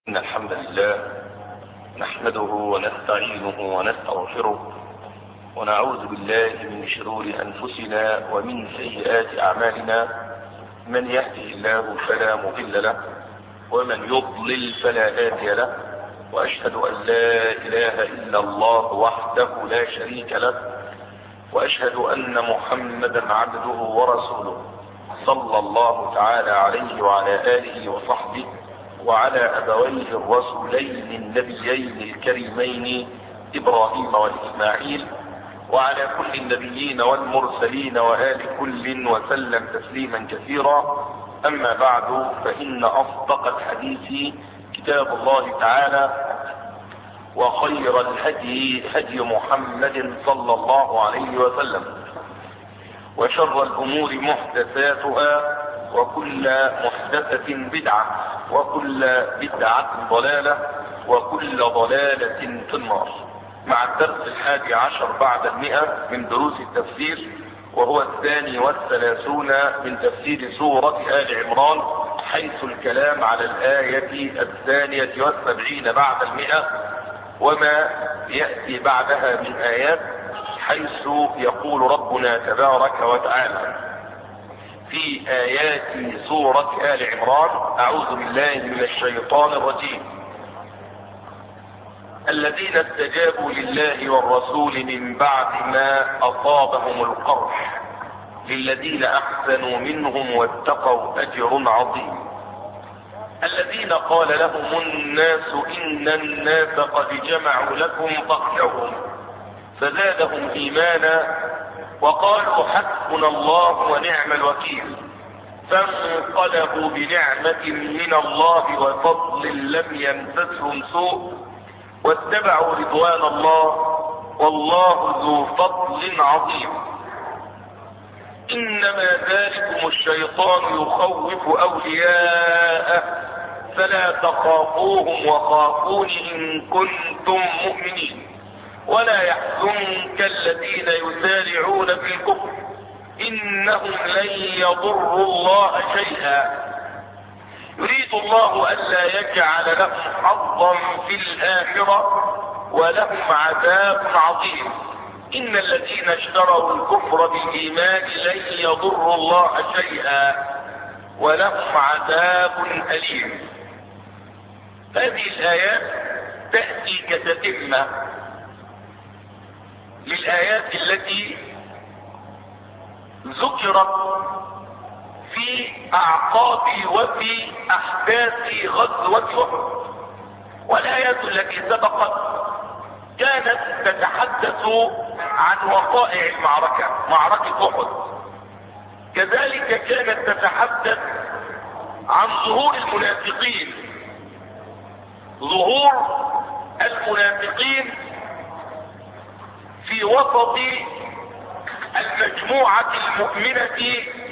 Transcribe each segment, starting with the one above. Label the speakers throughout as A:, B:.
A: إن الحمد لله نحمده ونستعينه ونستغفره ونعوذ بالله من شرور أنفسنا ومن سيئات أعمالنا. من يهده الله فلا مضل له ومن يضلل فلا هادي له، وأشهد أن لا إله إلا الله وحده لا شريك له، وأشهد أن محمدا عبده ورسوله صلى الله تعالى عليه وعلى آله وصحبه وعلى أبويه الرسولين النبيين الكريمين إبراهيم وإسماعيل، وعلى كل النبيين والمرسلين وآل كل وسلم تسليما كثيرا. أما بعد، فإن أصدق الحديث كتاب الله تعالى، وخير الهدي هدي محمد صلى الله عليه وسلم، وشر الأمور محدثاتها، وكل محدثة بدعة، وكل بدعة ضلالة، وكل ضلالة في النار. مع الدرس 11 بعد 100 من دروس التفسير، وهو 32 من تفسير سورة آل عمران، حيث الكلام على الآية 72 بعد 100 وما يأتي بعدها من آيات، حيث يقول ربنا تبارك وتعالى في آيات سورة آل عمران: أعوذ بالله من الشيطان الرجيم. الذين استجابوا لله والرسول من بعد ما أصابهم القرح للذين أحسنوا منهم واتقوا أجر عظيم. الذين قال لهم الناس إن الناس قد جمعوا لكم فاخشوهم فزادهم إيمانا وقالوا حسبنا الله ونعم الوكيل، فانقلبوا بنعمة من الله وفضل لم يمسسهم سوء واتبعوا رضوان الله والله ذو فضل عظيم. إنما ذلكم الشيطان يخوف أولياءه فلا تخافوهم وخافون إن كنتم مؤمنين، ولا يحزنك الذين يسارعون في الكفر إنهم لن يضروا الله شيئا، يريد الله ألا يجعل لهم حظا في الآخرة ولهم عذاب عظيم. إن الذين اشتروا الكفر بالإيمان لن يضروا الله شيئا ولهم عذاب أليم. هذه الآيات تأتي كتتمة للآيات التي ذكرت في أعقاب وفي أحداث غزوة أحد، والآيات التي سبقت كانت تتحدث عن وقائع المعركة، معركة أحد. كذلك كانت تتحدث عن ظهور المنافقين، ظهور المنافقين في وسط المجموعة المؤمنة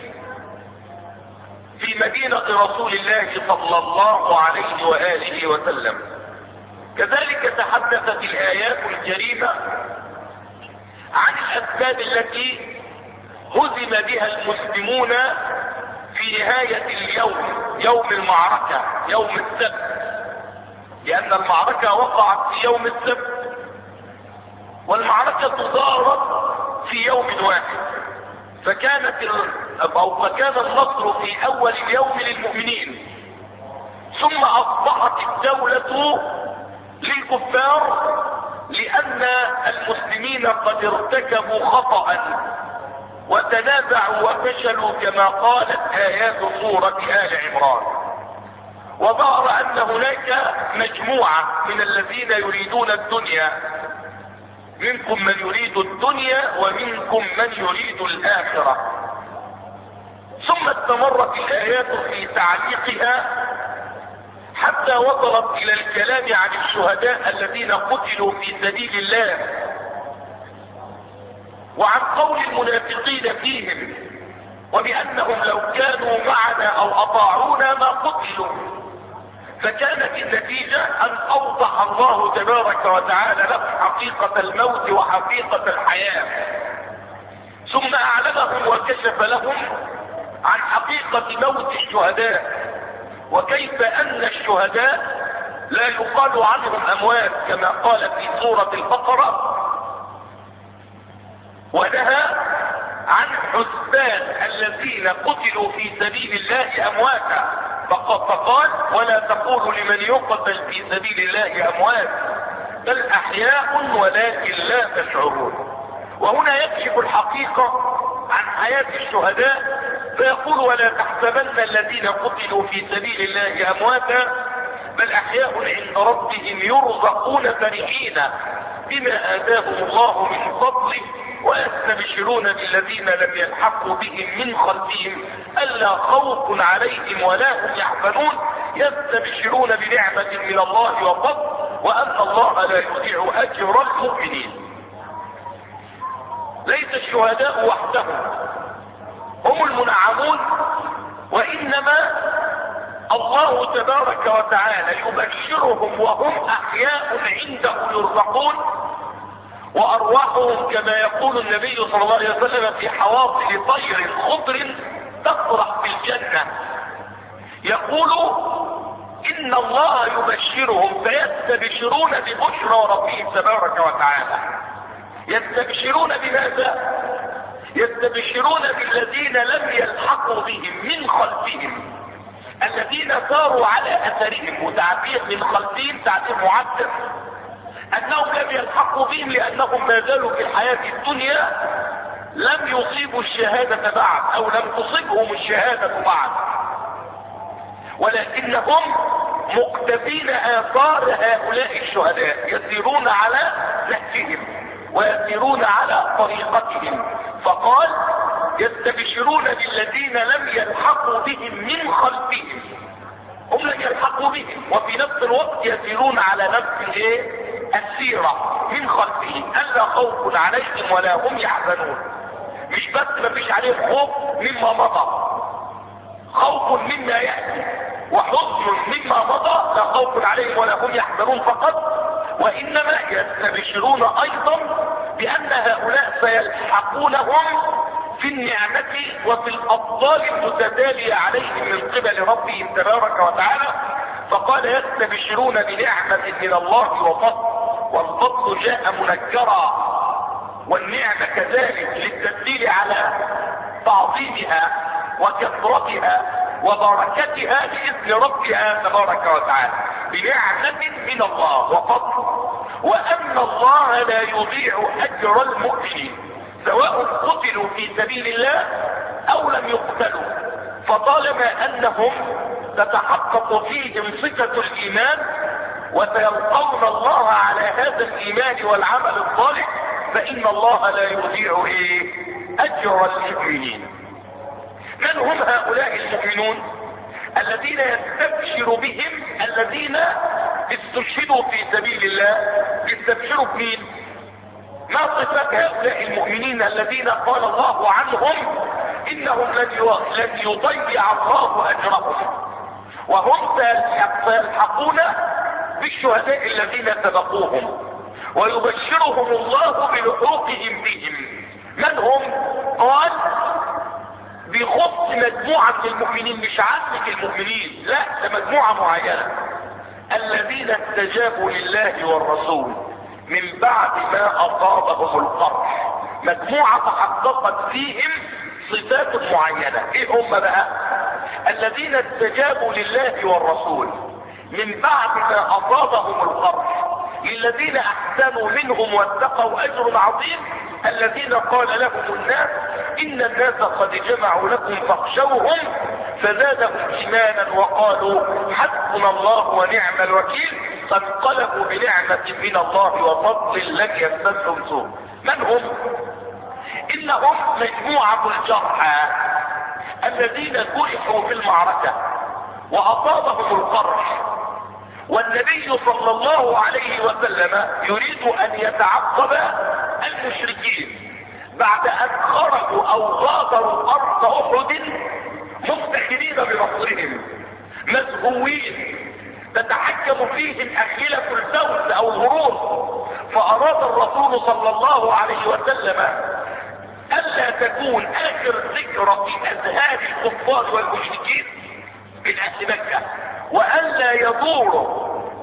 A: في مدينة رسول الله صلى الله عليه وآله وسلم. كذلك تحدثت الآيات الكريمة عن الأسباب التي هزم بها المسلمون في نهاية اليوم، يوم المعركة، يوم السبت، لأن المعركة وقعت في يوم السبت والمعركة دارت في يوم واحد، فكان النصر في أول اليوم للمؤمنين، ثم أصبحت الدولة للكفار لأن المسلمين قد ارتكبوا خطأ وتنازعوا وفشلوا كما قالت آيات سورة آل عمران. وظهر أن هناك مجموعة من الذين يريدون الدنيا، منكم من يريد الدنيا ومنكم من يريد الآخرة. ثم استمرت الآيات في تعليقها حتى وصلت إلى الكلام عن الشهداء الذين قتلوا في سبيل الله، وعن قول المنافقين فيهم، وبأنهم لو كانوا معنا أو أطاعونا ما قتلوا. فكانت النتيجة أن أوضح الله تبارك وتعالى لهم حقيقة الموت وحقيقة الحياة، ثم أعلمهم وكشف لهم عن حقيقة موت الشهداء، وكيف أن الشهداء لا يقال عنهم اموات كما قال في سورة البقرة، ونهى عن حسبان الذين قتلوا في سبيل الله امواتا، فقال ولا تقولوا لمن يقتل في سبيل الله اموات بل احياء ولكن لا تشعرون. وهنا يكشف الحقيقة عن حياة الشهداء فيقول ولا تحسبن الذين قتلوا في سبيل الله امواتا بل احياء عند ربهم يرزقون فرحين بما اتاهم الله من فضله ويستبشرون بالذين لم يلحقوا بهم من خلفهم الا خوف عليهم ولا هم يحزنون يستبشرون بنعمة من الله وفضل وان الله لا يضيع اجر المؤمنين. ليس الشهداء وحدهم هم المنعمون، وانما الله تبارك وتعالى يبشرهم وهم احياء عنده يرزقون، وارواحهم كما يقول النبي صلى الله عليه وسلم في حواصل طير خضر تطرح في الجنة. يقول ان الله يبشرهم فيستبشرون ببشرى ربهم تبارك وتعالى. يستبشرون بماذا؟ يستبشرون بالذين لم يلحقوا بهم من خلفهم الذين ساروا على اثرهم، وتعبير من خلفهم تعبير معدل، انهم لم يلحقوا بهم لانهم ما زالوا في الحياة الدنيا لم يصيبوا الشهادة بعد او لم تصبهم الشهادة بعد، ولكنهم مقتفين اثار هؤلاء الشهداء يسيرون على نهجهم ويسيرون على طريقتهم. فقال يستبشرون بالذين لم يلحقوا بهم من خلفهم، هم لم يلحقوا بهم وفي نفس الوقت يسيرون على نفس السيرة من خلفهم الا خوف عليهم ولا هم يحزنون. مش بس ما فيش عليهم خوف مما مضى، خوف مما يأتي وحزن مما مضى، لا خوف عليهم ولا هم يحزنون فقط، وانما يستبشرون ايضا بان هؤلاء سيلحقونهم في النعمة وفي الافضال المتتالية عليهم من قبل ربهم تبارك وتعالى. فقال يستبشرون بنعمة من الله وفضل، والفضل جاء منكرا والنعمة كذلك للتدليل على تعظيمها وكثرتها وبركتها بإذن ربها تبارك وتعالى، بنعمة من الله وفضل، وأن الله لا يضيع أجر المؤمنين سواء قتلوا في سبيل الله أو لم يقتلوا، فطالما أنهم تتحقق فيهم صفة الإيمان وسيلقون الله على هذا الإيمان والعمل الصالح فإن الله لا يضيع أجر المؤمنين. من هم هؤلاء المؤمنون الذين يستبشر بهم الذين استشهدوا في سبيل الله؟ يستبشروا بمين؟ ما صفات هؤلاء المؤمنين الذين قال الله عنهم انهم لن يضيع الله اجرهم، وهم سيلحقون بالشهداء الذين سبقوهم ويبشرهم الله بلحوقهم بهم. من هم؟ قال بخص مجموعة من المؤمنين، مش عامة المؤمنين، لا ده مجموعة معينة، الذين استجابوا لله والرسول من بعد ما اصابهم القرح. مجموعة تحققت فيهم صفات معينة. ايه هم بقى؟ الذين استجابوا لله والرسول من بعد ما اصابهم القرح، للذين احسنوا منهم واتقوا اجر عظيم، الذين قال لهم الناس ان الناس قد جمعوا لكم فاخشوهم فزادهم ايمانا وقالوا حسبنا الله ونعم الوكيل، فانقلبوا بنعمة من الله وفضل لم يمسسهم سوء. من هم؟ انهم مجموعة الجرحى الذين جرحوا في المعركة واصابهم القرح، والنبي صلى الله عليه وسلم يريد ان يتعقب المشركين بعد ان خرجوا او غادروا ارض احد مفتخرين بنصرهم مزهوين تتحكم فيهم اخلة الفوز او الغرور. فاراد الرسول صلى الله عليه وسلم الا تكون اخر ذكرى في اذهان الكفار والمشركين من اهل مكة، والا يدوروا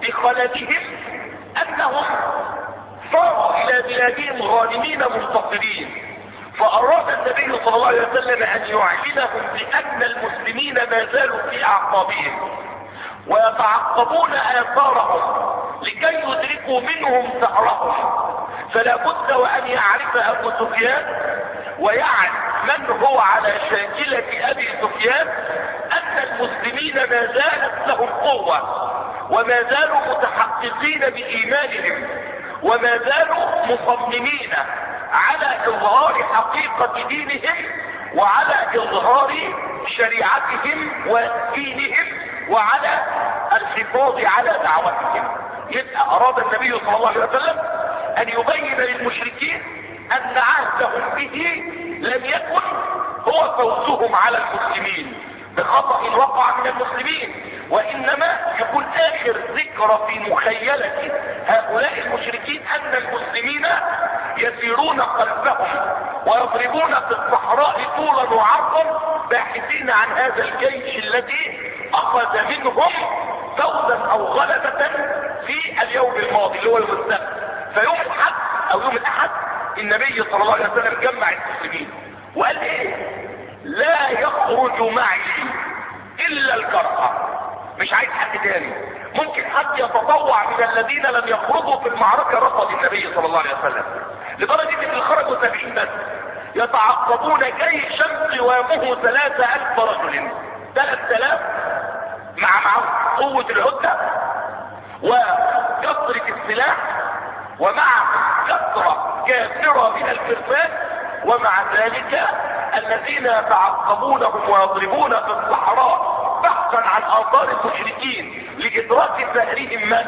A: بخلدهم انهم صاروا الى بلادهم غانمين منتصرين، فاراد النبي صلى الله عليه وسلم ان يعلمهم بان المسلمين ما زالوا في اعقابهم ويتعقبون اثارهم لكي يدركوا منهم ثأرهم. فلا بد وان يعرف ابو سفيان ويعرف من هو على شاكلة ابي سفيان ان المسلمين ما زالت لهم قوة وما زالوا متحققين بايمانهم وما زالوا مصممين على اظهار حقيقة دينهم وعلى اظهار شريعتهم ودينهم وعلى الحفاظ على دعوتهم. يبقى اراد النبي صلى الله عليه وسلم ان يبين للمشركين ان عهدهم به لم يكن هو فوزهم على المسلمين بخطأ وقع من المسلمين، وانما يكون اخر ذكرى في مخيلة هؤلاء المشركين ان المسلمين يسيرون خلفهم ويضربون في الصحراء طولا وعرضا باحثين عن هذا الجيش الذي اخذ منهم فوزا او غلبة في اليوم الماضي اللي هو يوم السبت. فيوم الاحد او يوم الاحد النبي صلى الله عليه وسلم جمع المسلمين وقال ايه؟ لا يخرج معي الا الكرهى، مش عايز حد تاني. ممكن حد يتطوع من الذين لم يخرجوا في المعركة رفض النبي صلى الله عليه وسلم، لدرجة ان خرجوا 70 بس يتعقبون جيشا قوامه 3000 رجل، 3000 مع قوة العدة وكثرة السلاح ومع كثرة كافرة من الفرسان، ومع ذلك الذين يتعقبونهم ويضربون في الصحراء بحثا عن آثار المشركين لإدراك ثأرهم من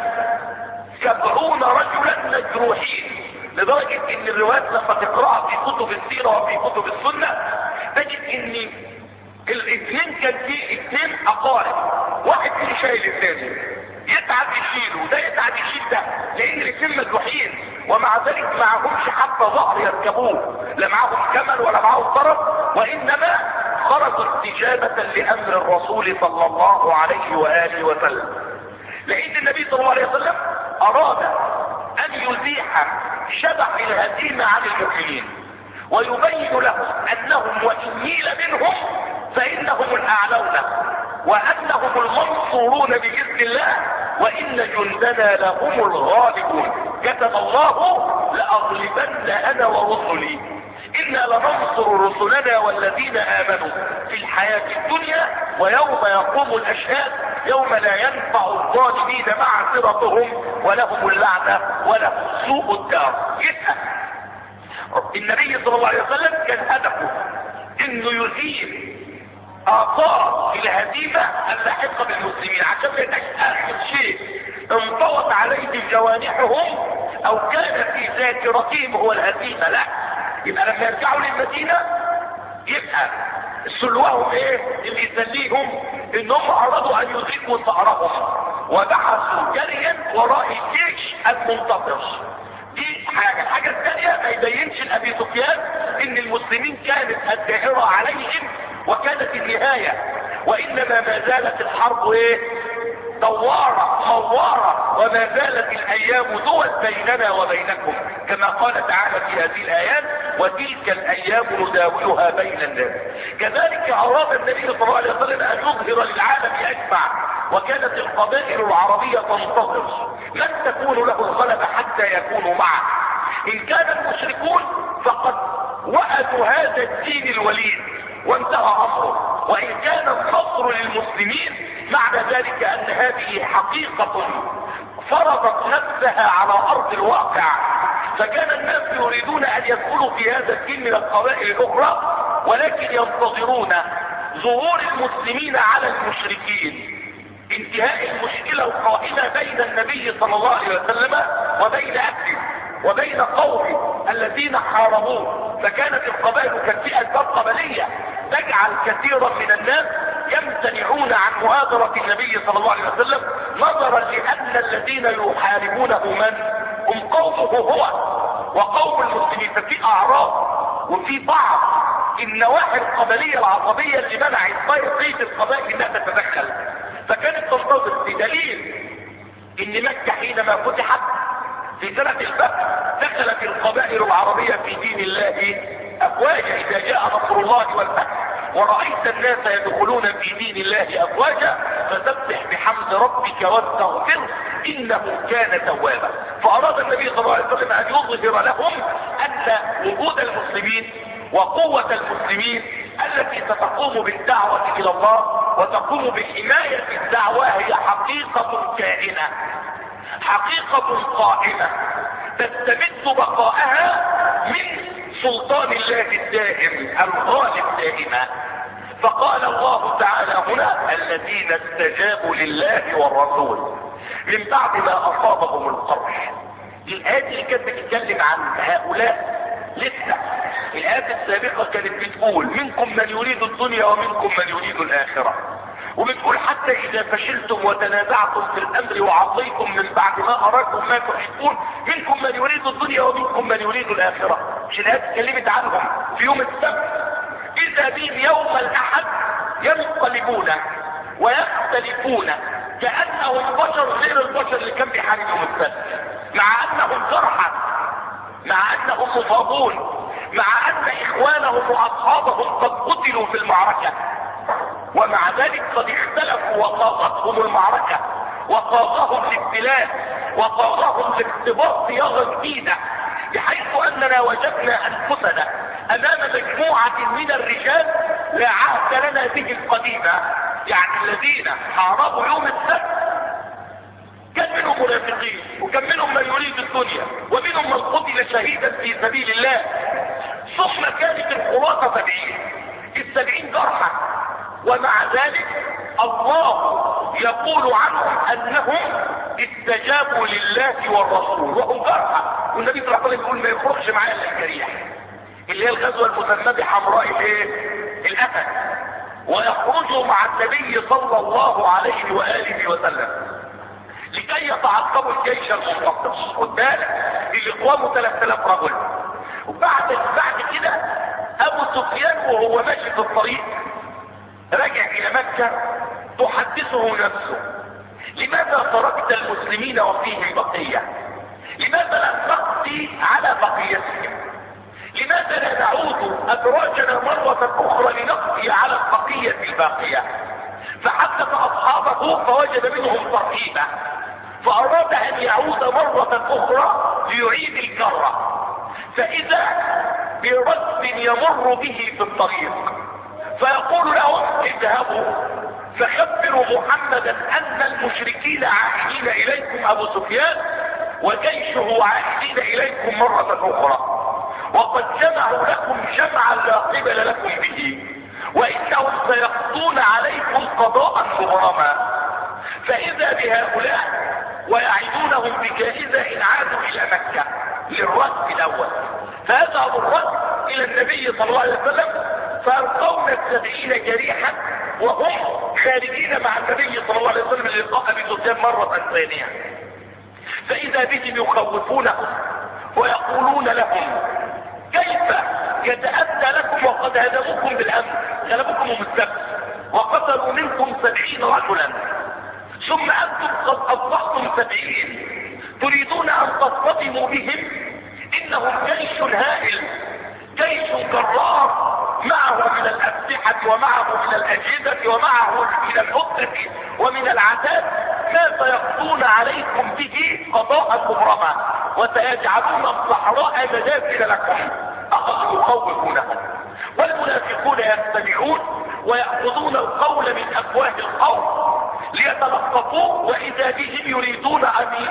A: 70 رجلا مجروحين، لدرجة ان الروايات لما تقرأها في كتب السيرة وفي كتب السنة تجد ان الاثنين كان فيه اثنين اقارب، واحد فيه شايل الثاني يتعب يشيله، ده يتعب يشيل ده، لان الاثنين مجروحين ومع ذلك معهمش حتى ظهر يركبوه، لا معهم كمل ولا معهم طرف، وانما خرجوا استجابة لامر الرسول صلى الله عليه واله وسلم. لان النبي صلى الله عليه وسلم اراد ان يزيح شبح الهزيمة عن المؤمنين ويبين لهم انهم وان ميل منهم فانهم الاعلون وانهم المنصورون باذن الله وان جندنا لهم الغالبون. كتب الله لاغلبن انا ورسلي انا لننصر رسلنا والذين امنوا في الحياة الدنيا ويوم يقوم الاشهاد يوم لا ينفع الظالمين معذرتهم ولهم اللعنة ولهم سوء الدار. يبقى النبي صلى الله عليه وسلم كان هدفه انه يزيل اثار الهزيمة اللاحقة بالمسلمين عشان ما يبقاش اخر شيء انطوت عليه جوانحهم او كان في ذاكرتهم هو الهزيمة، لا، يبقى لما يرجعوا للمدينة يبقى سلوهم ايه اللي يسليهم؟ انهم ارادوا ان يدركوا ثأرهم وبحثوا جريا وراء الجيش المنتصر. دي الحاجة الثانية ما يبينش لأبي سفيان ان المسلمين كانت الدائرة عليهم وكانت النهاية، وانما ما زالت الحرب ايه؟ دوارة موارة، وما زالت الايام دول بيننا وبينكم كما قال تعالى في هذه الايات وتلك الايام نداولها بين الناس. كذلك اراد النبي صلى الله عليه وسلم ان يظهر للعالم اجمع، وكانت القبائل العربية تنتظر من تكون له الغلبة حتى يكونوا معه. ان كان المشركون فقد وأتوا هذا الدين الوليد وانتهى امره، وان كان النصر للمسلمين معنى ذلك ان هذه حقيقة فرضت نفسها على ارض الواقع، فكان الناس يريدون ان يدخلوا في هذا الدين من القبائل الاخرى ولكن ينتظرون ظهور المسلمين على المشركين، انتهاء المشكلة القائمة بين النبي صلى الله عليه وسلم وبين اهله وبين قومه الذين حاربوه. فكانت القبائل كفئة قبلية تجعل كثيرا من الناس يمتنعون عن مؤازرة النبي صلى الله عليه وسلم نظرا لان الذين يحاربونه من هم قومه هو وقوم المسلمين. ففي اعراض وفي بعض النواحي القبلية العصبية اللي منعت بقية القبائل انها تتدخل، فكانت تنتظر بدليل ان مكة حينما فتحت في سنة الفتح دخلت القبائل العربية في دين الله افواجا. اذا جاء نصر الله والفتح ورأيت الناس يدخلون في دين الله افواجا فسبح بحمد ربك واستغفره انه كان توابا. فاراد النبي صلى الله عليه وسلم ان يظهر لهم ان وجود المسلمين وقوة المسلمين التي ستقوم بالدعوة الى الله وتقوم بحماية الدعوة هي حقيقة كائنة، حقيقة قائمة تستمد بقاءها من سلطان الله الدائم الغالب دائما. فقال الله تعالى هنا الذين استجابوا لله والرسول من بعد ما اصابهم القرح. الآيات اللي كانت بتتكلم عن هؤلاء لسه الآيات السابقة كانت بتقول منكم من يريد الدنيا ومنكم من يريد الآخرة، وبتقول حتى إذا فشلتم وتنازعتم في الأمر وعصيتم من بعد ما أراكم ما تحبون منكم من يريد الدنيا ومنكم من يريد الآخرة. مش الآيات اتكلمت عنهم في يوم السبت إذا بهم يوم الأحد ينقلبون ويختلفون كأنهم بشر غير البشر اللي كان بيحارب يوم السبت، مع أنهم جرحى، مع أنهم مصابون، مع أن إخوانهم وأصحابهم قد قتلوا في المعركة، ومع ذلك قد اختلفوا وقاضتهم المعركة وقاضهم الابتلاء وقاضهم الاختبار صياغة جديدة، بحيث أننا وجدنا أنفسنا أمام مجموعة من الرجال لا عهد لنا به القديمة. يعني الذين حاربوا يوم السبت كان منهم منافقين وكان منهم من يريد الدنيا ومنهم من قتل شهيدا في سبيل الله، ثم كانت الخلاصة 70 جرحى، ومع ذلك الله يقول عنهم انهم استجابوا لله والرسول وهم جرحى. والنبي صلى الله عليه وسلم يقول ما يخرجش معايا الا الجريح، اللي هي الغزوة المسمى بحمراء الاسد، ويخرجوا مع النبي صلى الله عليه وآله وسلم لكي يتعقبوا الجيش المنتصر. خد بالك اللي قوامه 3000 رجل. وبعد كده ابو سفيان وهو ماشي في الطريق رجع الى مكة تحدثه نفسه لماذا تركت المسلمين وفيهم بقية؟ لماذا لا تقضي على بقيتهم؟ لماذا لا نعود ادراجنا مرة اخرى لنقضي على البقية الباقية؟ فحدث اصحابه فوجد منهم ترهيبة، فاراد ان يعود مرة اخرى ليعيد الكرة، فاذا بركب يمر به في الطريق فيقول لهم اذهبوا فخبروا محمدا ان المشركين عائدين اليكم ابو سفيان وجيشه عائدين اليكم مرة اخرى، وقد جمعوا لكم جمعا لا قبل لكم به، وانهم سيقضون عليكم قضاء مبرما. فاذا بهؤلاء ويعدونهم بجائزة ان عادوا الى مكة للرد الاول، فيذهب الرد الى النبي صلى الله عليه وسلم فيلقون 70 جريحا وهم خارجين مع النبي صلى الله عليه وسلم للقاء ابي سفيان مرة ثانية، فاذا بهم يخوفونهم ويقولون لهم كيف يتأتى لكم وقد هزموكم بالامس، غلبوكم يوم السبت وقتلوا منكم 70 رجلا، ثم انتم قد اصبحتم 70 تريدون ان تصطدموا بهم؟ انهم جيش هائل، جيش جرار معه من الاسلحة ومعه من الاجهزة ومعه من العدة ومن العتاد ما سيقضون عليكم به قضاء مبرما وسيجعلون الصحراء مدافن لكم. اخذوا يخوفونهم والمنافقون يستمعون ويأخذون القول من افواه القوم ليتلقفوه، واذا بهم يريدون ان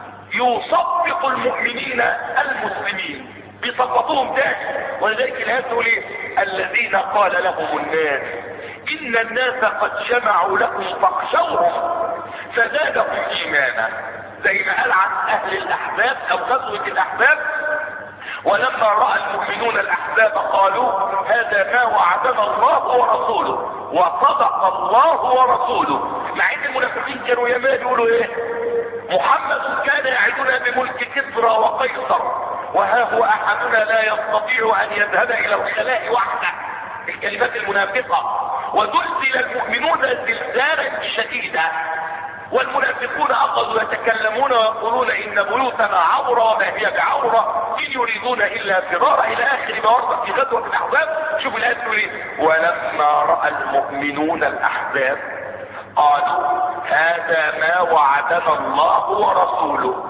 A: يصفقوا المؤمنين المسلمين بيصفقوهم تاني. ولذلك الآية تقول ايه؟ الذين قال لهم الناس ان الناس قد جمعوا لكم فاخشوهم فزادهم ايمانا، زي ما قال عن اهل الاحزاب او غزوة الاحزاب ولما رأى المؤمنون الاحزاب قالوا هذا ما وعدنا الله ورسوله وصدق الله ورسوله. مع ان المنافقين كانوا يمان يقولوا ايه؟ محمد كان يعدنا بملك كسرى وقيصر وها هو احدنا لا يستطيع ان يذهب الى الخلاء وحده. الكلمات المنافقة. وزلزل المؤمنون زلزالا شديدا والمنافقون اخذوا يتكلمون ويقولون ان بيوتنا عورة وما هي بعورة ان يريدون الا فرارا الى اخر ما ورد في غزوة الاحزاب. شوف الايه تقول ايه: ولما راى المؤمنون الاحزاب قالوا هذا ما وعدنا الله ورسوله.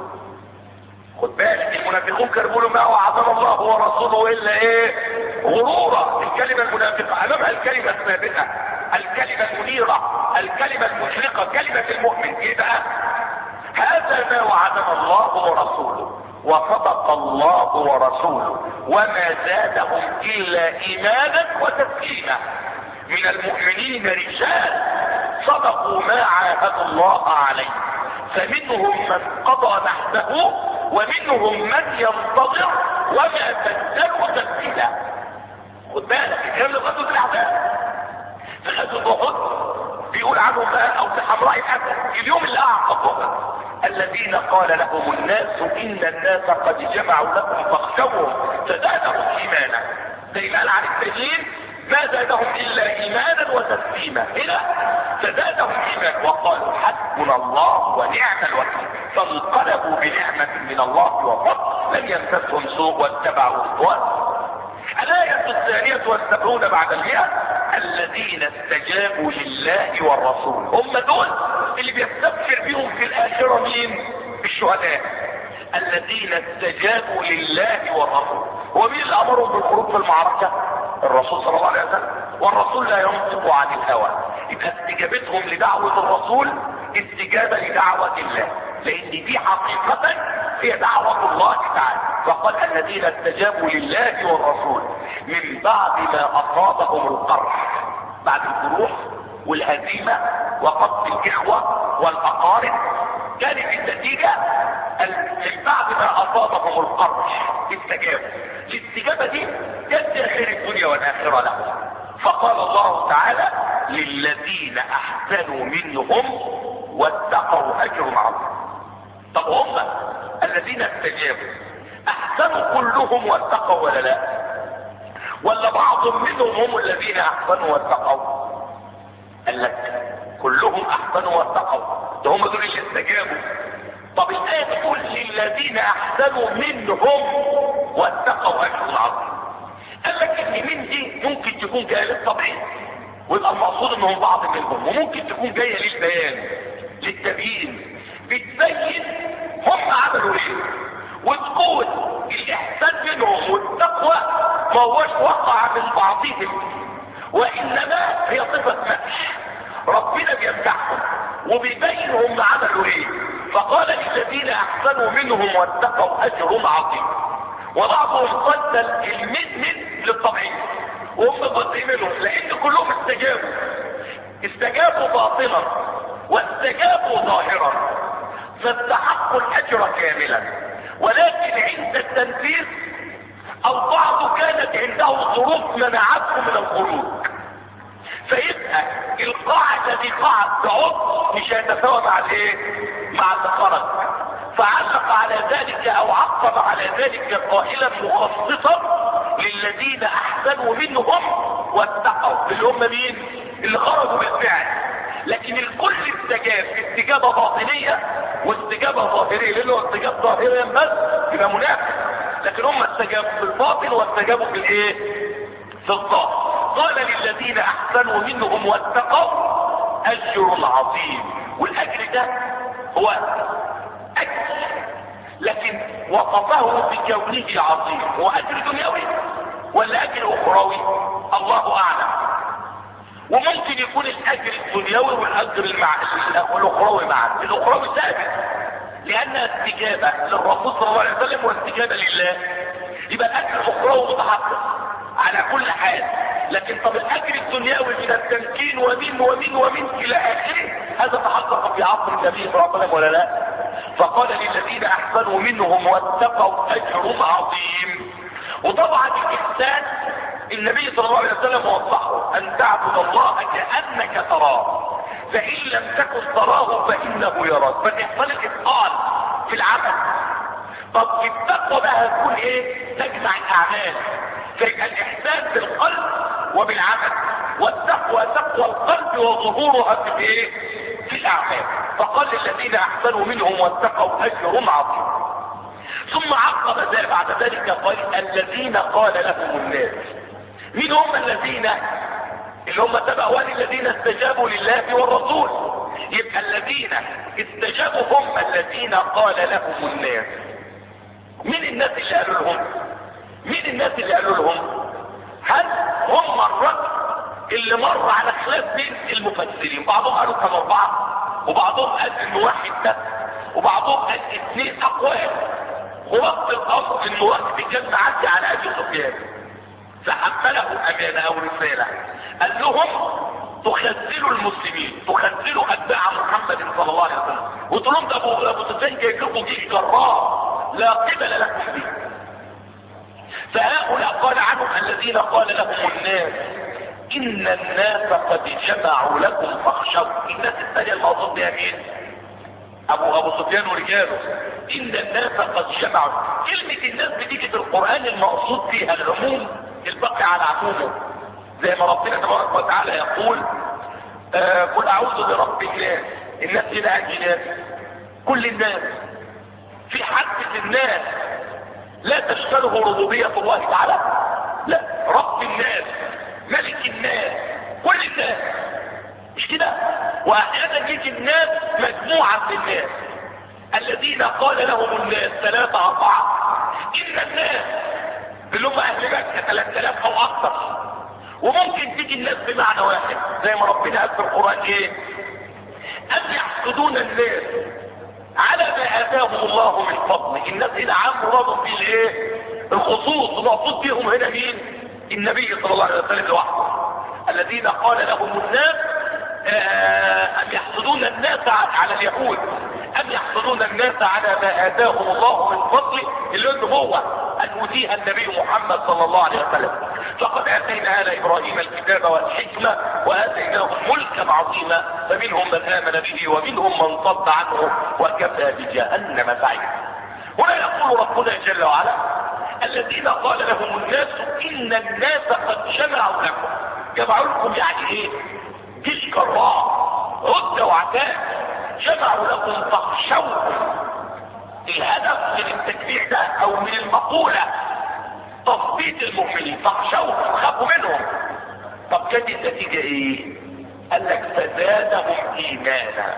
A: خد بالك المنافقون كانوا بيقولوا ما وعدنا الله ورسوله الا ايه؟ غرورا. الكلمه المنافقه امامها الكلمه الثابته، الكلمه المنيره، الكلمه المشرقه، كلمه المؤمن. ايه بقى؟ هذا ما وعدنا الله ورسوله وصدق الله ورسوله وما زادهم الا ايمانا وتسليما. من المؤمنين رجال صدقوا ما عاهدوا الله عليه فمنهم من قضى نحبه ومنهم من ينتظر وما بدلوا تبديلا. خد بالك الكلام ده غزوة الاحزاب. في غزوة احد بيقول عنهم بقى او في حمراء الاسد اليوم اللي اعقبهم الذين قال لهم الناس ان الناس قد جمعوا لكم فاخشوهم فزادهم ايمانا. زي ما قال عن التانيين ما زادهم الا ايمانا وتسليما. هنا فزادهم ايمانا وقالوا حسبنا الله ونعم الوكيل فانقلبوا بنعمة من الله وفضل لم يمسسهم سوء واتبعوا رضوانه. الآية الثانية والسبعون بعد المئة الذين استجابوا لله والرسول. هم دول اللي بيستبشر بهم في الآخرة مين؟ الشهداء. الذين استجابوا لله والرسول. ومين اللي امرهم بالخروج في المعركة؟ الرسول صلى الله عليه وسلم. والرسول لا ينطق عن الهوى. يبقى استجابتهم لدعوة الرسول استجابة لدعوة الله، لان دي حقيقة هي دعوة الله تعالى. فقال الذين استجابوا لله والرسول من بعد ما اصابهم القرح، بعد الجروح والهزيمة وقتل الاخوة والاقارب، كانت النتيجة من بعد ما اصابهم القرح استجابوا. الاستجابة دي جد خير الدنيا والاخرة لهم. فقال الله تعالى للذين احسنوا منهم واتقوا اجر عظيم. طب هم الذين استجابوا احسنوا كلهم واتقوا ولا لا؟ ولا بعض منهم هم الذين احسنوا واتقوا؟ قال لك كلهم احسنوا واتقوا، ده هم دول اللي استجابوا. طب الايه تقول للذين احسنوا منهم واتقوا اجر عظيم. قال لك ان من دي ممكن تكون جايه للطبيعي ويبقى المقصود انهم بعض منهم، وممكن تكون جايه للبيان للتبيين، بتبين هم عملوا ايه، وتقول الاحسان منهم والتقوى ما هوش وقع من بعضهم، وانما هي صفه مدح. ربنا بيمدحهم وبيبين هم عملوا ايه. فقال للذين احسنوا منهم واتقوا اجر عظيم. وبعضهم قدم المدمن للطبيعي وهم جزء منهم، لان كلهم استجابوا باطنا واستجابوا ظاهرا فاستحقوا الاجر كاملا. ولكن عند التنفيذ البعض كانت عنده ظروف منعته من الخروج، فيبقى القاعدة دي قاعدة تعود مش هيتساوى مع الايه؟ مع اللي خرج. فعلق على ذلك او عقب على ذلك قائلا مخصصا للذين احسنوا منهم واتقوا، اللي هم مين؟ اللي خرجوا بالفعل. لكن الكل استجاب استجابة باطنية واستجابة ظاهرية، لانه استجاب ظاهريا بس يبقى منافق، لكن هم استجابوا في الباطن واستجابوا في الايه؟ في الظاهر. قال للذين احسنوا منهم واتقوا اجر عظيم. والاجر ده هو اجر، لكن وصفه بكونه عظيم. هو اجر دنيوي ولا اجر اخروي؟ الله اعلم. وممكن يكون الاجر الدنيوي والاجر الاخروي معا. الاخروي ثابت لانها استجابه للرسول صلى الله عليه وسلم واستجابه لله، يبقى الاجر الاخروي متحقق على كل حال. لكن طب الاجر الدنيوي من التمكين ومن الى اخره، هذا تحقق في عصر النبي صلى الله عليه وسلم ولا لا؟ فقال للذين احسنوا منهم واتقوا اجر عظيم. وطبعا الاحسان النبي صلى الله عليه وسلم وضحه ان تعبد الله كانك تراه فان لم تكن تراه فانه يراك. فتحصل الاتقان في العمل. طب التقوى بقى هتكون ايه؟ تجمع الاعمال، فيبقى الاحسان بالقلب وبالعمل، والتقوى تقوى القلب وظهورها في ايه؟ في الاعمال. فقال للذين احسنوا منهم واتقوا اجر عظيم. ثم عقب بعد ذلك قال الذين قال لهم الناس. مين هم الذين؟ اللي هم تبعوا الذين استجابوا لله والرسول. يبقى الذين استجابوا هم الذين قال لهم الناس. مين الناس اللي قالوا لهم؟ مين الناس اللي قالوا لهم؟ هل هم الرجل اللي مر على خلاف بين المفسرين؟ بعضهم قالوا كانوا 4 وبعضهم قال انه 1 بس وبعضهم قال 2 اقوال. خلاصة الامر انه وقت كان معدي على ابي سفيان فحمله امانه او رساله، قال لهم تخذلوا المسلمين، تخذلوا اتباع محمد صلى الله عليه وسلم، وتقول لهم ده ابو سفيان جاي لكم جيش جرار لا قبل لكم به. فهؤلاء قال عنهم الذين قال لهم الناس ان الناس قد جمعوا لكم فاخشوا. الناس الثانيه المقصود بها مين؟ ابو سفيان ورجاله. ان الناس قد جمعوا. كلمه الناس بتيجي في القران المقصود فيها العموم الباقي على عمومه، زي ما ربنا تبارك وتعالى يقول قل اعوذ برب الناس. الناس هنا الناس كل الناس. في حد الناس لا تشمله ربوبيه الله تعالى؟ لا، رب الناس، ملك الناس، كل الناس، مش كده؟ واحيانا يجي الناس مجموعه من الناس الذين قال لهم الناس 3 4. ان الناس اللي هم اهل مكه 3000 او اكثر. وممكن تيجي الناس بمعنى واحد زي ما ربنا قال في القران ايه؟ ام يحسدون الناس على ما اتاهم الله من فضله. الناس هنا عام مراد في الايه؟ الخصوص، المقصود بهم هنا مين؟ النبي صلى الله عليه وسلم لوحده. الذين قال لهم الناس ام يحسدون الناس على اليهود، ام يحسدون الناس على ما اتاهم الله من فضله، اللي هو ان اوتيها النبي محمد صلى الله عليه وسلم. فقد اتينا ال ابراهيم الكتاب والحكمه واتيناهم ملكا عظيما فمنهم من امن به ومنهم من صد عنه وكفى بجهنم سعيرا. هنا يقول ربنا جل وعلا الذين قال لهم الناس ان الناس قد جمعوا لكم. جمعوا لكم يعني ايه؟ جيش جرار، عدة وعتاد، جمعوا لكم فاخشوهم. الهدف من التكبير ده او من المقولة تثبيت المؤمنين، فاخشوهم، خافوا منهم. طب كانت النتيجة ايه؟ قال لك فزادهم ايمانا.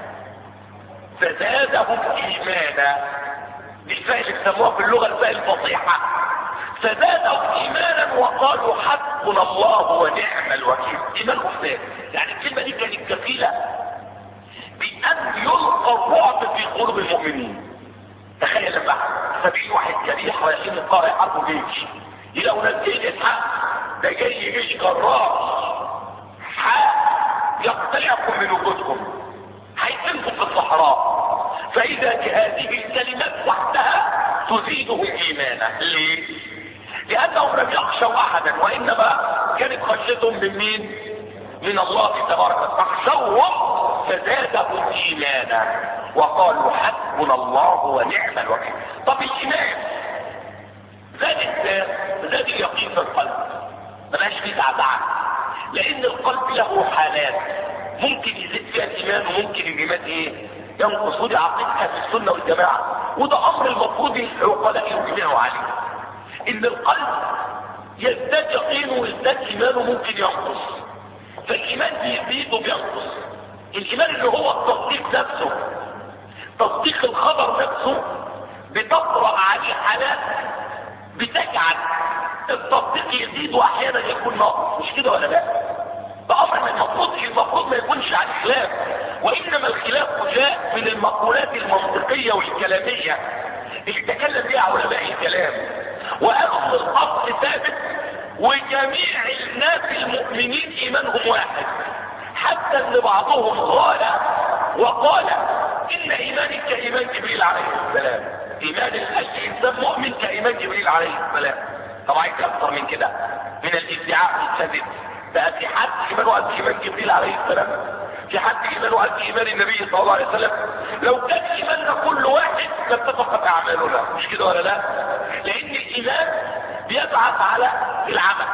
A: فزادهم ايمانا. دي الفاء اللي بيسموها في اللغة الفاء الفصيحة. فزادهم ايمانا وقالوا حسبنا الله ونعم الوكيل. ايمانهم زاد. يعني الكلمة دي كانت كفيلة بأن يلقى الرعب في قلوب المؤمنين. تخيل لما 70 واحد جريح رايحين القاره يحاربوا جيش، يلاقوا ناس جايين اسحاق ده جاي جيش جرار يقتلعكم من وجودكم، هيتمكم في الصحراء. فاذا هذه الكلمات وحدها تزيدهم ايمانا. ليه؟ لانهم لم يخشوا احدا وانما كانت خشيتهم من مين؟ من الله تبارك وتعالى. فاخشوهم فزادهم ايمانا وقالوا حسبنا الله ونعم الوكيل. طب الايمان زاد ازاي؟ زاد اليقين في القلب، مبقاش فيه زعزعه، لان القلب له حالات ممكن يزيد فيها الايمان وممكن الايمان ايه؟ ينقص. ودي عقيده في السنه والجماعه، وده امر المفروض العقلاء يجمعوا عليه، ان القلب يزداد يقينه ويزداد ايمانه ممكن ينقص. فالايمان بيزيد وبينقص. الايمان اللي هو التصديق نفسه، تصديق الخبر نفسه، بتطرأ عليه حالات بتجعل التصديق يزيد واحيانا يكون ناقص. مش كده ولا لا؟ ده امر المفروض ما يكونش على خلاف، وانما الخلاف جاء من المقولات المنطقيه والكلاميه اللي تكلم بها علماء الكلام، واخذ الاصل ثابت وجميع الناس المؤمنين ايمانهم واحد، حتى ان بعضهم قال وقال ان ايماني كايمان جبريل عليه السلام. ايمان الانسان مؤمن كايمان جبريل عليه السلام. طبعا اكثر من كده من الادعاء الكذب. بقى في حد ايمانه قد ايمان جبريل عليه السلام؟ في حد ايمانه قد ايمان النبي صلى الله عليه وسلم؟ لو كان ايماننا كل واحد لاتفقت اعمالنا. مش كده ولا لا؟ لان الايمان بيبعث على العمل.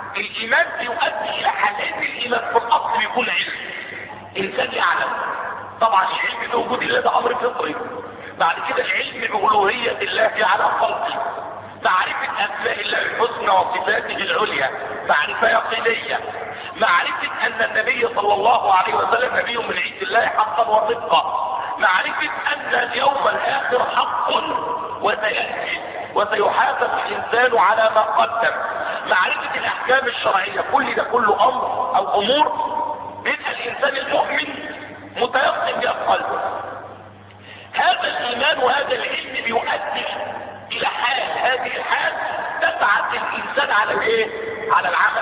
A: الايمان بيؤدي الى حل، لان الايمان في الاصل بيكون علم. انسان يعلم طبعا العلم بوجود الله ده امر فطري. بعد كده العلم بألوهية الله على خلقه، معرفة أسماء الله الحسنى وصفاته العليا، معرفة يقينية، معرفة أن النبي صلى الله عليه وسلم نبي من عند الله حقا وصدقا، معرفة أن اليوم الآخر حق وسيأتي وسيحاسب الإنسان على ما قدم، معرفة الأحكام الشرعية. كل ده كله أمر أو أمور بيبقى الإنسان المؤمن متيقن بها في قلبه. هذا الإيمان وهذا العلم بيؤدي إلى حال، هذه الحال تبعث الإنسان على الإيه؟ على العمل.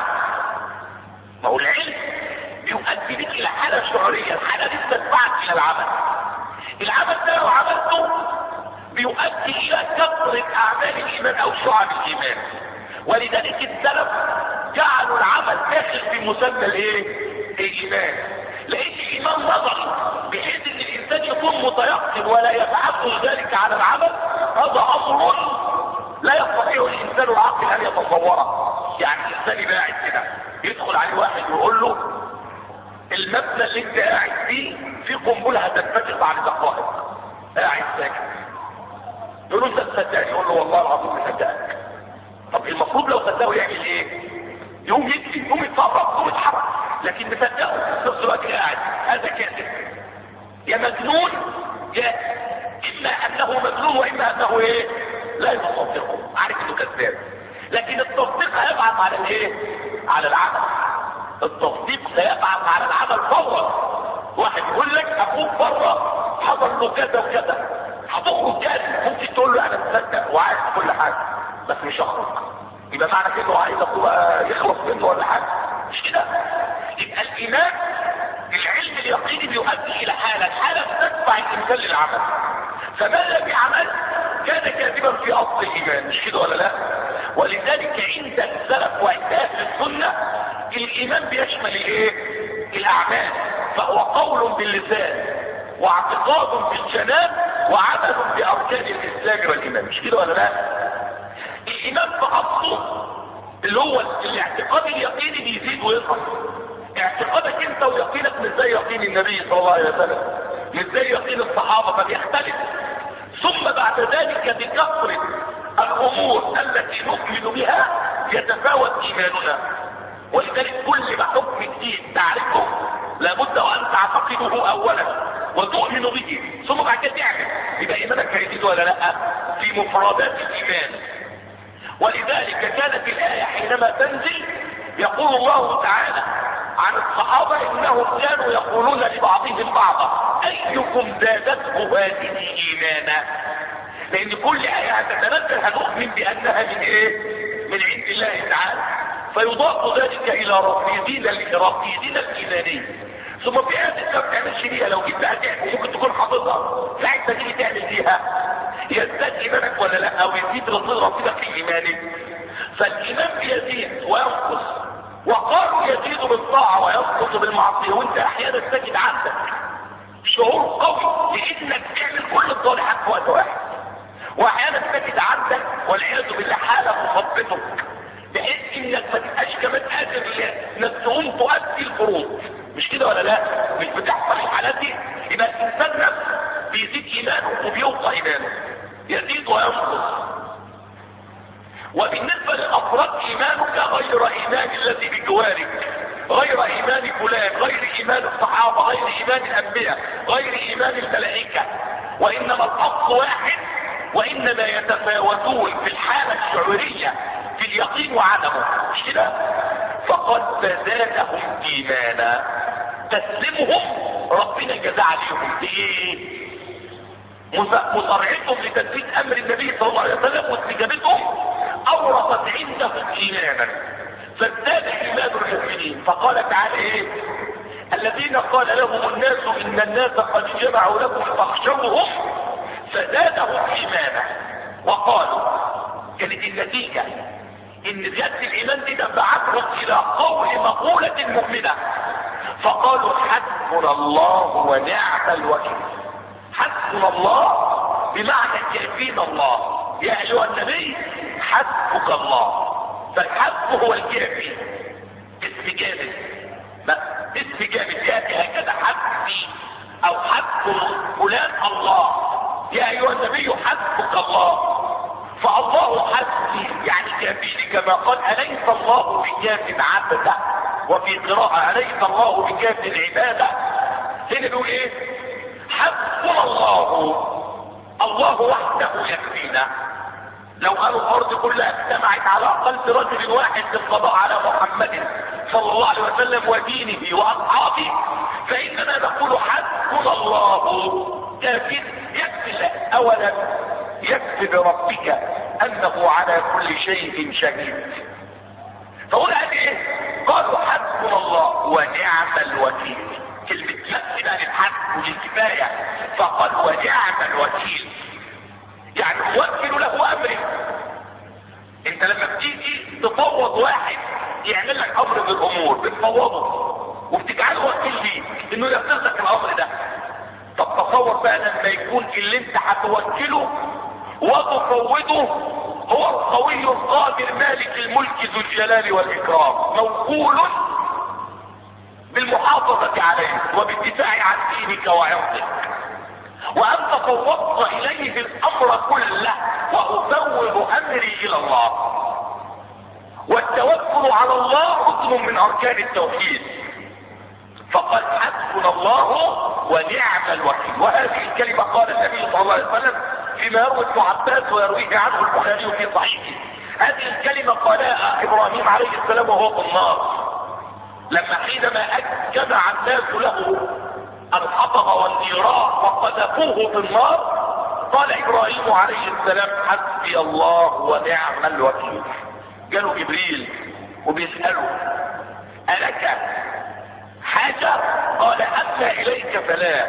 A: ما هو العلم بيؤدي بك إلى حالة شعورية، الحالة دي تدفعك إلى العمل. العمل ده لو عملته بيؤدي إلى كثرة أعمال الإيمان أو شعب الإيمان. ولذلك السلف جعلوا العمل داخل في مسمى الإيه؟ الإيمان. لأن الإيمان نظري بحيث أن الإنسان يكون متيقن ولا يتعبد ذلك على العمل، هذا أمر لا يستطيع الإنسان العاقل أن يتصوره. يعني الإنسان قاعد كده يدخل عليه واحد ويقول له المبنى اللي أنت قاعد فيه في قنبلة هتنفجر بعد دقائق، قاعد ساكت. يقول له أنت تصدقني؟ يقول له والله العظيم مصدقك. طب المفروض لو صدقه يعمل إيه؟ يقوم يجري، يقوم يتصرف، يقوم يتحرك. لكن مصدقه في نفس الوقت قاعد، هذا كاذب. يا مجنون يا اما انه مجنون واما انه ايه؟ لا يصدقه، عارف انه كذاب. لكن التصديق هيبعث على الايه؟ على العمل. التصديق سيبعث على العمل فورا. واحد يقول لك اخوك بره حصل له كذا وكذا، هتخرج جاهز، ممكن تقول له انا مصدق وعارف كل حاجه بس مش هخرج. يبقى معنى كده عايز اخوه يخلص منه ولا حاجه؟ مش كده. يبقى الايمان العلم اليقيني بيؤدي الى حاله تدفع الانسان للعمل. فمن لم يعمل كان كاذبا في اصل الايمان، مش كده ولا لا؟ ولذلك عند السلف وعند اهل السنه الايمان بيشمل الايه؟ الاعمال. فهو قول باللسان واعتقاد بالجنان وعمل باركان الاسلام والايمان، مش كده ولا لا؟ الايمان في اصله اللي هو الاعتقاد اليقيني بيزيد وينقص. اعتقادك انت ويقينك مش زي يقين النبي صلى الله عليه وسلم، مش زي يقين الصحابه، فبيختلف. ثم بعد ذلك بكثره الامور التي نؤمن بها يتفاوت ايماننا. ولذلك كل ما حكم جديد تعرفه لابد وان تعتقده اولا وتؤمن به ثم بعد كده تعمل، يبقى ايمانك هيزيد ولا لا في مفردات الايمان. ولذلك كانت الآية حينما تنزل يقول الله تعالى عن الصحابة انهم كانوا يقولون لبعضهم بعضا ايكم زادته هذه ايمانا. لان كل آية هتتنزل هنؤمن بانها من ايه؟ من عند الله تعالى. فيضاف ذلك الى رصيدنا الايماني. ثم في آية انت ما بتعملش بيها، لو جيت بقى تعمل وممكن تكون حافظها ساعة ما تيجي تعمل بيها يزداد ايمانك ولا لا؟ او يزيد رصيدك في ايمانك. فالايمان بيزيد وينقص. وقالوا يزيد بالطاعة وينقص بالمعصية، وانت احيانا تجد عندك شعور قوي لانك تعمل كل الصالحات في وقت واحد، واحيانا تجد عندك والعياذ بالله حالة تثبطك بحيث انك ما تبقاش كمان قادر انك تقوم تؤدي الفروض، مش كده ولا لا؟ مش بتحصل الحالات دي. يبقى الانسان نفسه بيزيد ايمانه وبيوطى ايمانه، يزيد وينقص. وبالنسبة للافراد ايمانك غير ايمان الذي بجوارك، غير ايمان فلان، غير ايمان الصحابة، غير ايمان الانبياء، غير ايمان الملائكة، وانما الاصل واحد، وانما يتفاوتون في الحالة الشعورية في اليقين وعدمه، مش كده؟ فقد زادهم ايمانا. تسلمهم ربنا جزى عليهم بايه؟ مصارعتهم لتنفيذ امر النبي صلى الله عليه وسلم واستجابتهم اورثت عندهم ايمانا فازداد ايمان المؤمنين. فقال تعالى ايه؟ الذين قال لهم الناس ان الناس قد جمعوا لكم فاخشوهم فزادهم ايمانا. وقالوا كانت النتيجة ان زيادة الايمان دي دفعتهم الى قول مقولة مؤمنة، فقالوا حسبنا الله ونعم الوكيل. حسبنا الله بمعنى كافينا الله، يا ايها النبي حسبك الله. فالحسب هو الكافي، اسم جامد، اسم جامد ياتي هكذا حسبي او حسب فلان الله. يا ايها النبي حسبك الله، فالله حسبي يعني كافيني، كما قال اليس الله بكاف عبده، وفي قراءة اليس الله بكاف عباده. هنا بيقول ايه؟ حسبنا الله وحده يكفينا. لو قالوا الارض كلها اجتمعت على قلب رجل واحد للقضاء على محمد صلى الله عليه وسلم ودينه واصحابه، فاننا نقول حسبنا الله كافينا يكفي الله. اولا يكفي بربك انه على كل شيء شهيد. فقول قال ايه؟ قالوا حسبنا الله ونعم الوكيل. كلمة يكفي عن الحسب والكفاية، فقال ونعم الوكيل، يعني موكل له امره. انت لما بتيجي تفوض واحد يعمل لك امر من الامور بتفوضه وبتجعله وكيل ليك انه ينفذ لك الامر ده. طب تصور بقى لما يكون اللي انت هتوكله وتفوضه هو القوي القادر مالك الملك ذو الجلال والاكرام، موكول بالمحافظة عليه وبالدفاع عن دينك وعرضك، وانت فوضت اليه الامر كله وافوض امري الى الله. والتوكل على الله ركن من اركان التوحيد. فقال حسبنا الله ونعم الوكيل. وهذه الكلمة قال النبي صلى الله عليه وسلم فيما يروي ابن عباس ويرويه عنه البخاري في صحيحه. هذه الكلمة قالها ابراهيم عليه السلام وهو في النار، لما حينما جمع الناس له الحطب والنيران وقذفوه في النار، قال ابراهيم عليه السلام حسبي الله ونعم الوكيل. جاله جبريل وبيسأله ألك حاجة؟ قال أما إليك فلا،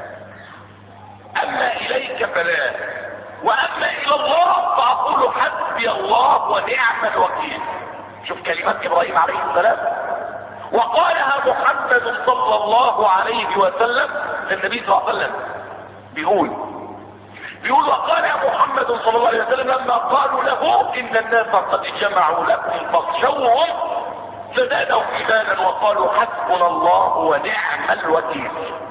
A: أما إليك فلا، وأما إلى الله فأقول حسبي الله ونعم الوكيل. شوف كلمات إبراهيم عليه السلام. وقالها محمد صلى الله عليه وسلم للنبي صلى الله عليه وسلم، بيقول وقال محمد صلى الله عليه وسلم لما قالوا له ان الناس قد جمعوا لكم فاخشوهم فزادوا ايمانا وقالوا حسبنا الله ونعم الوكيل.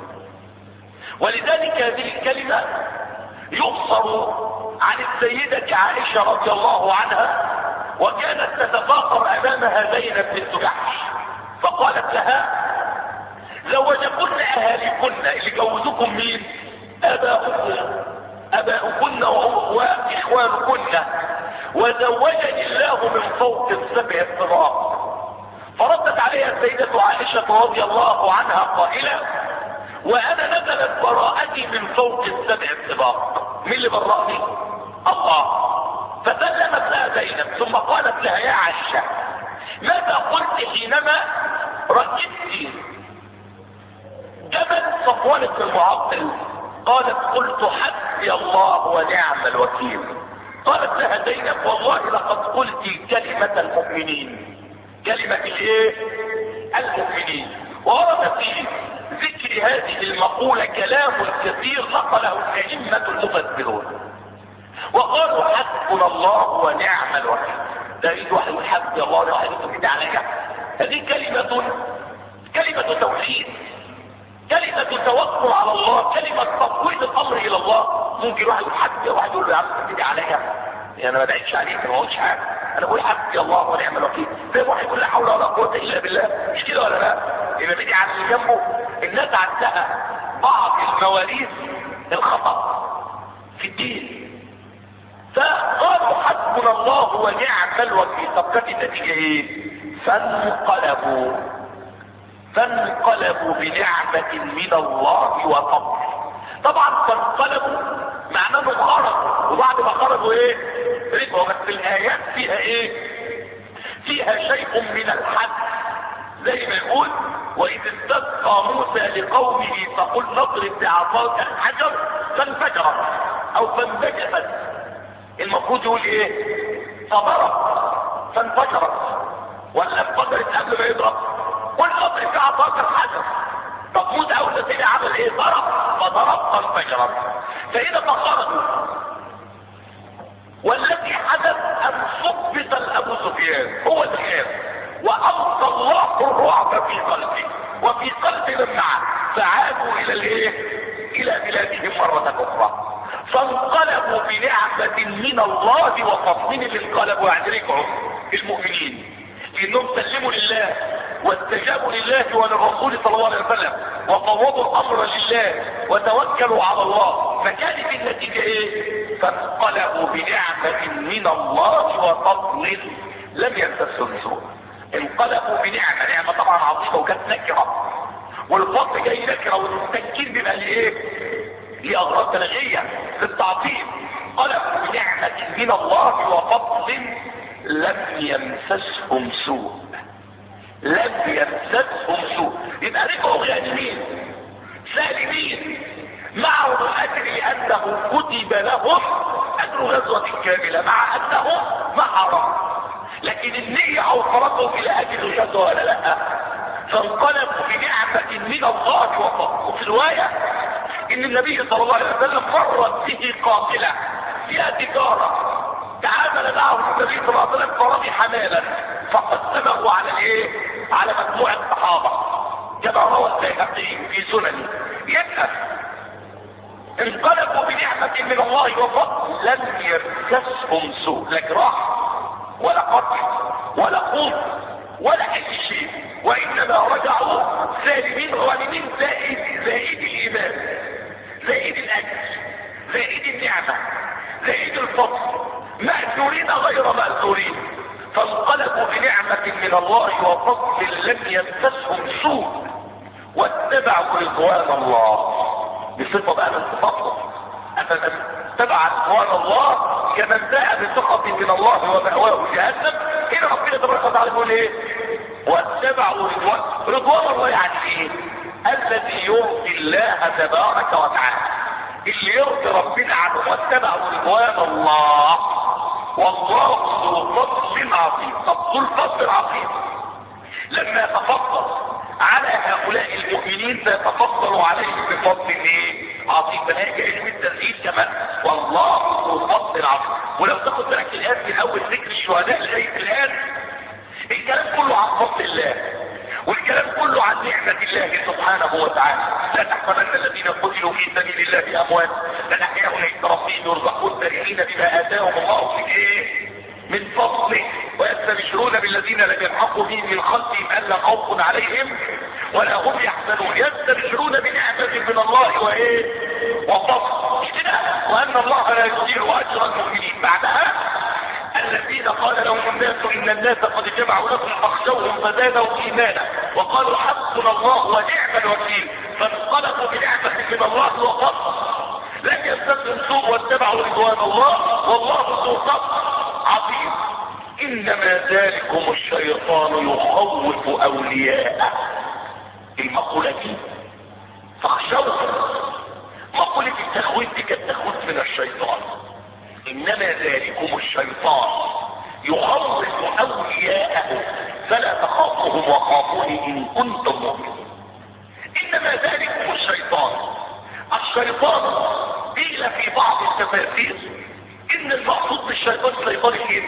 A: ولذلك هذه الكلمة يقصر عن السيدة عائشة رضي الله عنها، وكانت تتفاخر امامها زينب بنت جحش، فقالت لها زوجكن اهاليكن، اللي جوزوكم مين؟ اباؤكن واخوانكن، وزوجني الله من فوق السبع طباق. فردت عليها السيدة عائشة رضي الله عنها قائلة وانا نزلت براءتي من فوق السبع طباق. مين اللي برأني؟ الله. فسلمت لها زينب ثم قالت لها يا عائشة ماذا قلت حينما ركبت جبل صفوان بن المعطل؟ قالت قلت حسبي الله ونعم الوكيل. قالت لها زينب والله لقد قلت كلمة المؤمنين. كلمة الايه؟ المؤمنين. ورد في ذكر هذه المقولة كلام كثير نقله الأئمة المفسرون، وقالوا حسبنا الله ونعم الوكيل. لا يريد واحد يقول حسبي الله ونعم الوكيل عليك. هذه كلمة توحيد، كلمة توكل على الله، كلمة تفويض الامر الى الله. ممكن واحد يقول حسبي، واحد يقول له يا عم تبتدي عليا، يعني انا ما بدعيش عليك، ما قلتش حاجه، انا بقول حسبي الله ونعم الوكيل. زي واحد يقول لا حول ولا قوه الا بالله، مش كده ولا لا؟ يبقى بدي على اللي جنبه. الناس عندها بعض المواريث الخطا في الدين، فقالوا حسبنا الله ونعم الوكيل. طب كانت النتيجه ايه؟ فانقلبوا بنعمة من الله وفضل. طبعا فانقلبوا معناه انهم خرجوا، وبعد ما خرجوا ايه؟ رجعوا. بس الايات فيها ايه؟ فيها شيء من الحد، زي ما يقول واذ استسقى موسى لقومه فقل نضرب بعصاك الحجر فانفجرت او فانبجست. المفروض يقول ايه؟ فضرب فانفجرت، ولا انفجرت قبل ما يضرب؟ قل اضرب بعصاك الحجر. طب موسى اول سيدي عمل ايه؟ فضرب فانفجرت. فاذا فخرجوا، والذي حدث ان صبت الابو سفيان هو الخير، والقى الله الرعب في قلبه وفي قلب من معه. فعادوا الى الايه؟ الى بلادهم مرة اخرى. فانقلبوا بنعمة من الله وفضل. اللي انقلبوا يعني رجعوا المؤمنين لانهم سلموا لله واستجابوا لله وللرسول صلى الله عليه وسلم وفوضوا الامر لله وتوكلوا على الله. فكانت النتيجة ايه؟ فانقلبوا بنعمة من الله وفضل لم يمسسهم سوء. انقلبوا بنعمة، نعمة طبعا عظيمة وكانت نكرة، والفضل جاي نكرة، والتنكير بيبقى لايه؟ لأغراض بلاغية للتعظيم. انقلبوا بنعمة من الله وفضل لم يمسسهم سوء. لم يمسسهم سوء، يبقى رجعوا غانمين سالمين معهم الاجر لانه كتب لهم اجر غزوة كاملة مع انهم محرم، لكن النية اوصلتهم الى اجر الغزوة ولا لا؟ فانقلبوا بنعمة من الله وفضل. وفي رواية ان النبي صلى الله عليه وسلم مرت به قافلة فيها تجارة، تعامل معه النبي صلى الله عليه وسلم فرمي مالا فقسمه على الايه؟ على مجموعة الصحابة كما روى البيهقي في سننه. يبقى انقلبوا بنعمة من الله وفضل لم يمسسهم سوء، لا جراح ولا قطع ولا خوف ولا اي شيء، وانما رجعوا سالمين غانمين زائد الايمان، زائد الاجر، زائد النعمة، زائد الفضل، مأجورين غير مأجورين. فانقلبوا بنعمة من الله وفضل لم يمسسهم سوء واتبعوا رضوان الله. بصفة بقى من صفاته، أفمن اتبع رضوان الله كمن باء بسخط من الله ومأواه جهنم. هنا ربنا تبارك وتعالى يقول ايه؟ واتبعوا رضوان الله. يعني ايه؟ الذي يرضي الله تبارك وتعالى، اللي يرضي ربنا عنه. واتبعوا رضوان الله والله ذو فضل عظيم. طب ذو الفضل العظيم لما يتفضل على هؤلاء المؤمنين سيتفضل عليهم بفضل ايه؟ عظيم. فهي علم التنزيل كمان والله ذو فضل عظيم. ولو تاخد بالك الان من اول ذكر الشهداء لغايه الان الكلام كله عن فضل الله، والكلام كله عن نعمة الله سبحانه وتعالى. لا تحسبن الذين قتلوا في سبيل الله اموات بل احياء عند ربهم يرزقون فرحين بما اتاهم الله من ايه؟ من فضله ويستبشرون بالذين لم يلحقوا بهم من خلفهم الا خوف عليهم ولا هم يحزنون. يستبشرون بنعمة من الله وايه؟ وفضل. مش كده؟ وان الله لا يضيع اجر المؤمنين. بعدها الذين قال لهم الناس ان الناس قد جمعوا لكم فاخشوهم فزادوا ايمانا وقالوا حسبنا الله ونعم الوكيل. فانقلبوا بنعمة من الله وفضل لم يمسسهم سوء واتبعوا رضوان الله والله ذو فضل عظيم. انما ذلكم الشيطان يخوف اولياءه. المقولة دي فاخشوهم، مقولة التخويف دي كانت تخويف من الشيطان. انما ذلكم الشيطان يخوف اولياءه فلا تخافوهم وخافوني ان كنتم مؤمنين. انما ذلكم الشيطان. الشيطان قيل في بعض التفاسير ان المقصود بالشيطان شيطان الانس،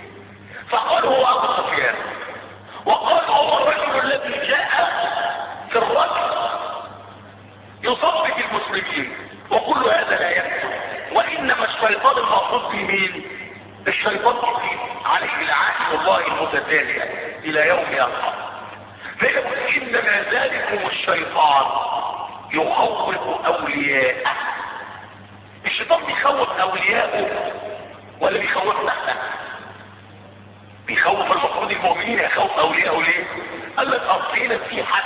A: فقال هو ابو سفيان، وقال هو الرجل الذي جاء في الرجل يصفق المسلمين، وكل هذا لا يحدث. وانما الشيطان المقصود به مين؟ الشيطان يقيم عليه لعائن الله المتتاليه الى يوم يلقى. فيقول انما ذلكم الشيطان يخوف اولياءه. الشيطان بيخوف اولياءه ولا بيخوفنا احنا؟ بيخوف المفروض المؤمنين، يخوف اولياءه ليه؟ قال لك اصل هنا في حد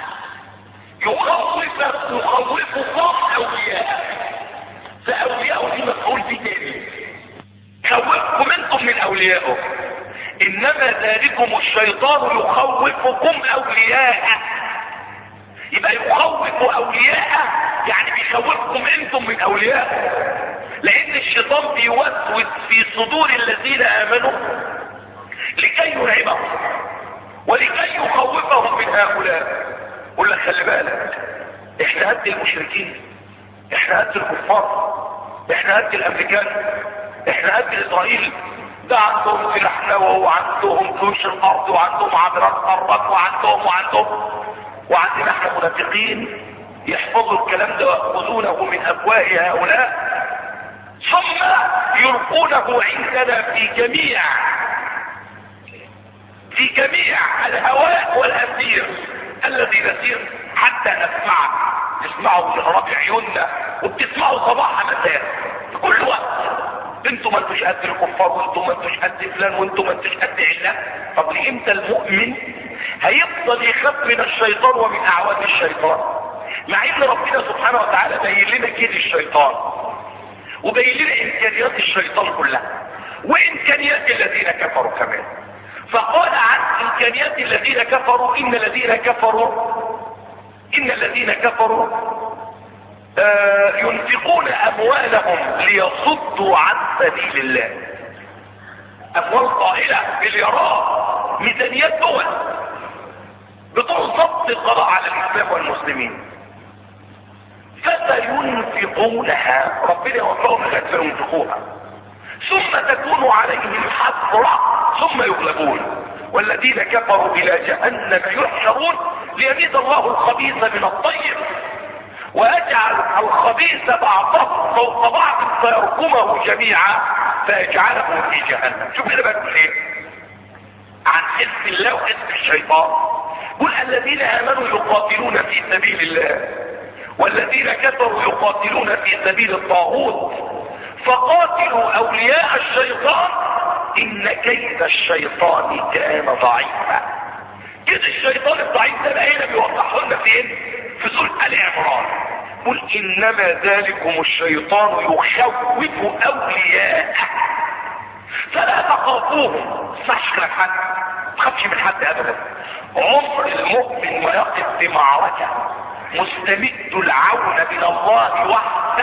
A: يخوفكم اولياءه، فاولياءه دي مفعول به تاني، يخوفكم انتم من اوليائه. انما ذلكم الشيطان يخوفكم اولياءه. يبقى يخوف اولياءه يعني بيخوفكم انتم من اوليائه، لان الشيطان بيوسوس في صدور الذين امنوا لكي يرعبهم ولكي يخوفهم من هؤلاء. قل لك خلي بالك، احنا قد المشركين، احنا قد الكفار، احنا قد الامريكان، احنا قد اسرائيل. ده عندهم سلاح نووي وعندهم جيوش الارض وعندهم عبرات قارات وعندهم وعندنا احنا منافقين يحفظوا الكلام ده ويأخذونه من أفواه هؤلاء، ثم يلقونه عندنا في جميع الهواء والأسير الذي نسير حتى نسمعه بإغراب عيوننا، وبتسمعوا صباح مساء في كل وقت. انتم ما انتوش قد الكفار، وانتم ما انتوش قد فلان، وانتم ما انتوش قد علان. طب امتى المؤمن هيفضل يخاف من الشيطان ومن اعوان الشيطان، مع ان ربنا سبحانه وتعالى بين لنا كيد الشيطان وبين لنا امكانيات الشيطان كلها وامكانيات الذين كفروا كمان. فقال عن امكانيات الذين كفروا ان الذين كفروا ينفقون اموالهم ليصدوا عن سبيل الله. اموال طائلة مليارات، ميزانيات دول بتنصب القضاء على الاسلام والمسلمين، فسينفقونها، ربنا يوفقهم لغايه فينفقوها، ثم تكون عليهم حسرة ثم يغلبون، والذين كفروا الى جهنم يحشرون ليميز الله الخبيث من الطيب ويجعل الخبيث بعضه فوق بعض فيركمه جميعا فيجعله في جهنم. شوف هنا بقول ايه عن حزب الله وحزب الشيطان. قل الذين امنوا يقاتلون في سبيل الله والذين كفروا يقاتلون في سبيل الطاغوت فقاتلوا اولياء الشيطان ان كيد الشيطان كان ضعيفا. كيد الشيطان الضعيف ده هنا بيوضحه لنا فين؟ في سورة آل عمران. قل انما ذلكم الشيطان يخوف اولياءه فلا تخافوهم. صحش لك حد، ما تخافش من حد ابدا. عمر المؤمن ما يقف في معركه مستمد العون من الله وحده،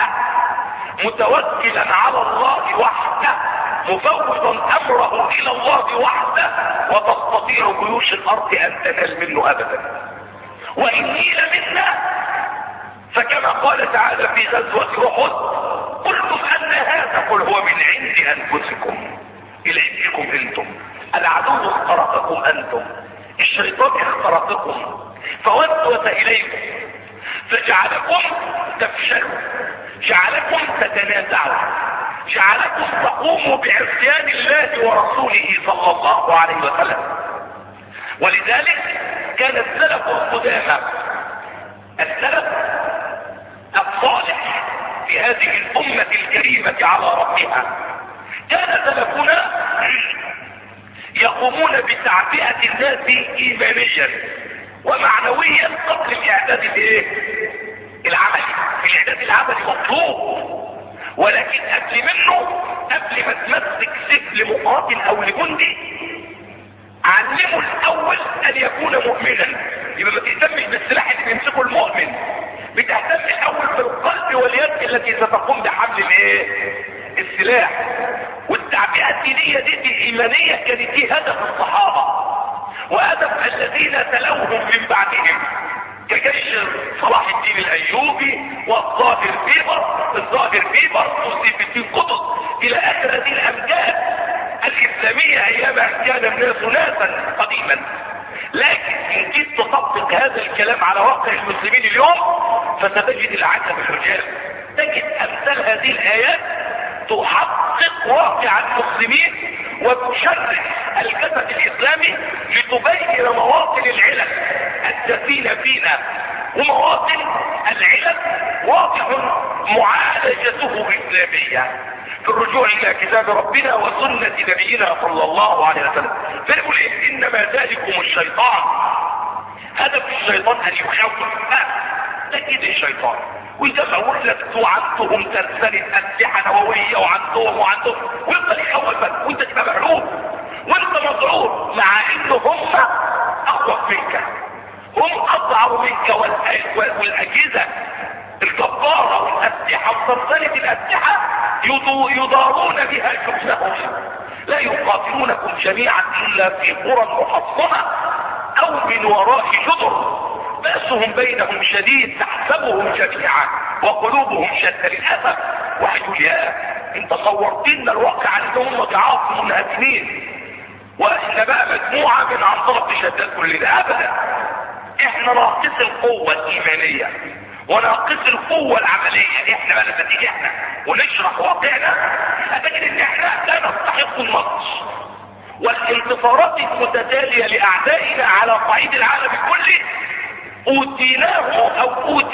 A: متوكلا على الله وحده، مفوضا امره الى الله وحده، وتستطيع جيوش الارض ان تنال منه ابدا. وان نيل منا فكما قال تعالى في غزوة احد قلتم ان هذا، قل هو من عند انفسكم، الى عندكم انتم، العدو اخترقكم انتم، الشيطان اخترقكم فوسوس اليكم فجعلكم تفشلوا، جعلكم تتنازعوا، جعلكم تقوموا بعصيان الله ورسوله صلى الله عليه وسلم. ولذلك كان السلف القدامى، السلف الصالح في هذه الأمة الكريمة على ربها، كان سلفنا يقومون بتعبئة الناس إيمانيا ومعنويا قبل الإعداد العملي. الإعداد العملي مطلوب، ولكن قبل منه، قبل ما تمسك سيف لمقاتل أو لجندي، علمه الأول أن يكون مؤمنا. يبقى ما تهتمش بالسلاح اللي بيمسكه المؤمن، بتهتم الأول بالقلب واليد التي ستقوم بحمل السلاح. والتعبئة الدينية دي الإيمانية كانت دي هدف الصحابة وهدف الذين تلوهم من بعدهم، كجيش صلاح الدين الأيوبي والظاهر بيبر وسيف الدين قطز إلى آخر هذه الأمجاد الإسلامية أيام كان الناس ناسا قديما. لكن إن جيت تطبق هذا الكلام على واقع المسلمين اليوم فستجد العجب الرجال، تجد أمثال هذه الآيات تحقق واقع المسلمين وتشرح الجسد الإسلامي لتبين مواطن العلل الدفينة فينا، ومواطن العلل واضح معالجته إسلامية في الرجوع إلى كتاب ربنا وسنة نبينا صلى الله عليه وسلم. فنقول إيه؟ إنما ذلكم الشيطان، هدف الشيطان أن يخوف، ده كده الشيطان. وإذا ما ولدت وعندهم سلسلة أسلحة نووية وعندهم ويفضل يخوفك وأنت تبقى مرعوب وأنت مضعوف، مع إنه هم أقوى منك، هم أضعف منك، والأجهزة الجبارة والأسلحة وسلسلة الأسلحة يضارون بها جبنهم. لا يقاتلونكم جميعا إلا في قرى محصنة أو من وراء جدر بأسهم بينهم شديد تحسبهم جميعا وقلوبهم شتى. للأسف واحد يقول يا انت صورت لنا الواقع انهم ضعاف منهزمين واحنا بقى مجموعة من عنطرة شتات كلنا. ابدا، احنا ناقص القوة الإيمانية وناقص القوة العملية. احنا بقى لما تيجي احنا ونشرح واقعنا هتجد ان احنا لا نستحق النصر، والانتصارات المتتالية لاعدائنا على صعيد العالم كله اوتيناه او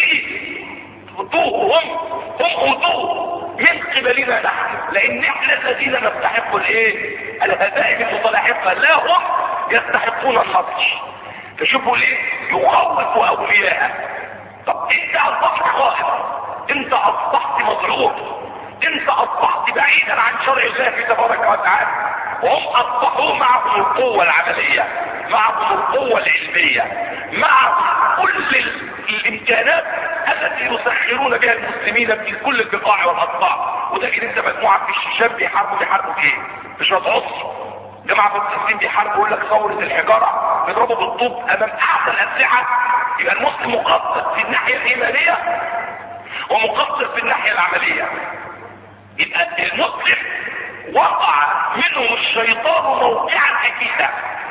A: اوتوه هم اوتوه من قبلنا نحن، لان احنا الذين نستحق الايه؟ الهزائم المتلاحقة، لا هم يستحقون النصر. فشوفوا ليه يخوف اولياءه. طب انت اصبحت خائف، انت اصبحت مضروب، انت اصبحت بعيدا عن شرع الله تبارك وتعالى، وهم اصبحوا معهم القوة العملية، معهم القوة العلمية، معهم كل الامكانات التي يسخرون بها المسلمين في كل البقاع والاقطاع. وتجد انت مجموعة في الشيشان بيحاربوا ايه؟ مش هتعص جماعة في السلسلين بيحاربوا يقول لك ثورة الحجارة، بيضربوا بالطوب امام احسن الاسلحة. يبقى المسلم مقصر في الناحية الايمانية ومقصر في الناحية العملية. يبقى المسلم وقع منه الشيطان موقعا اكيدا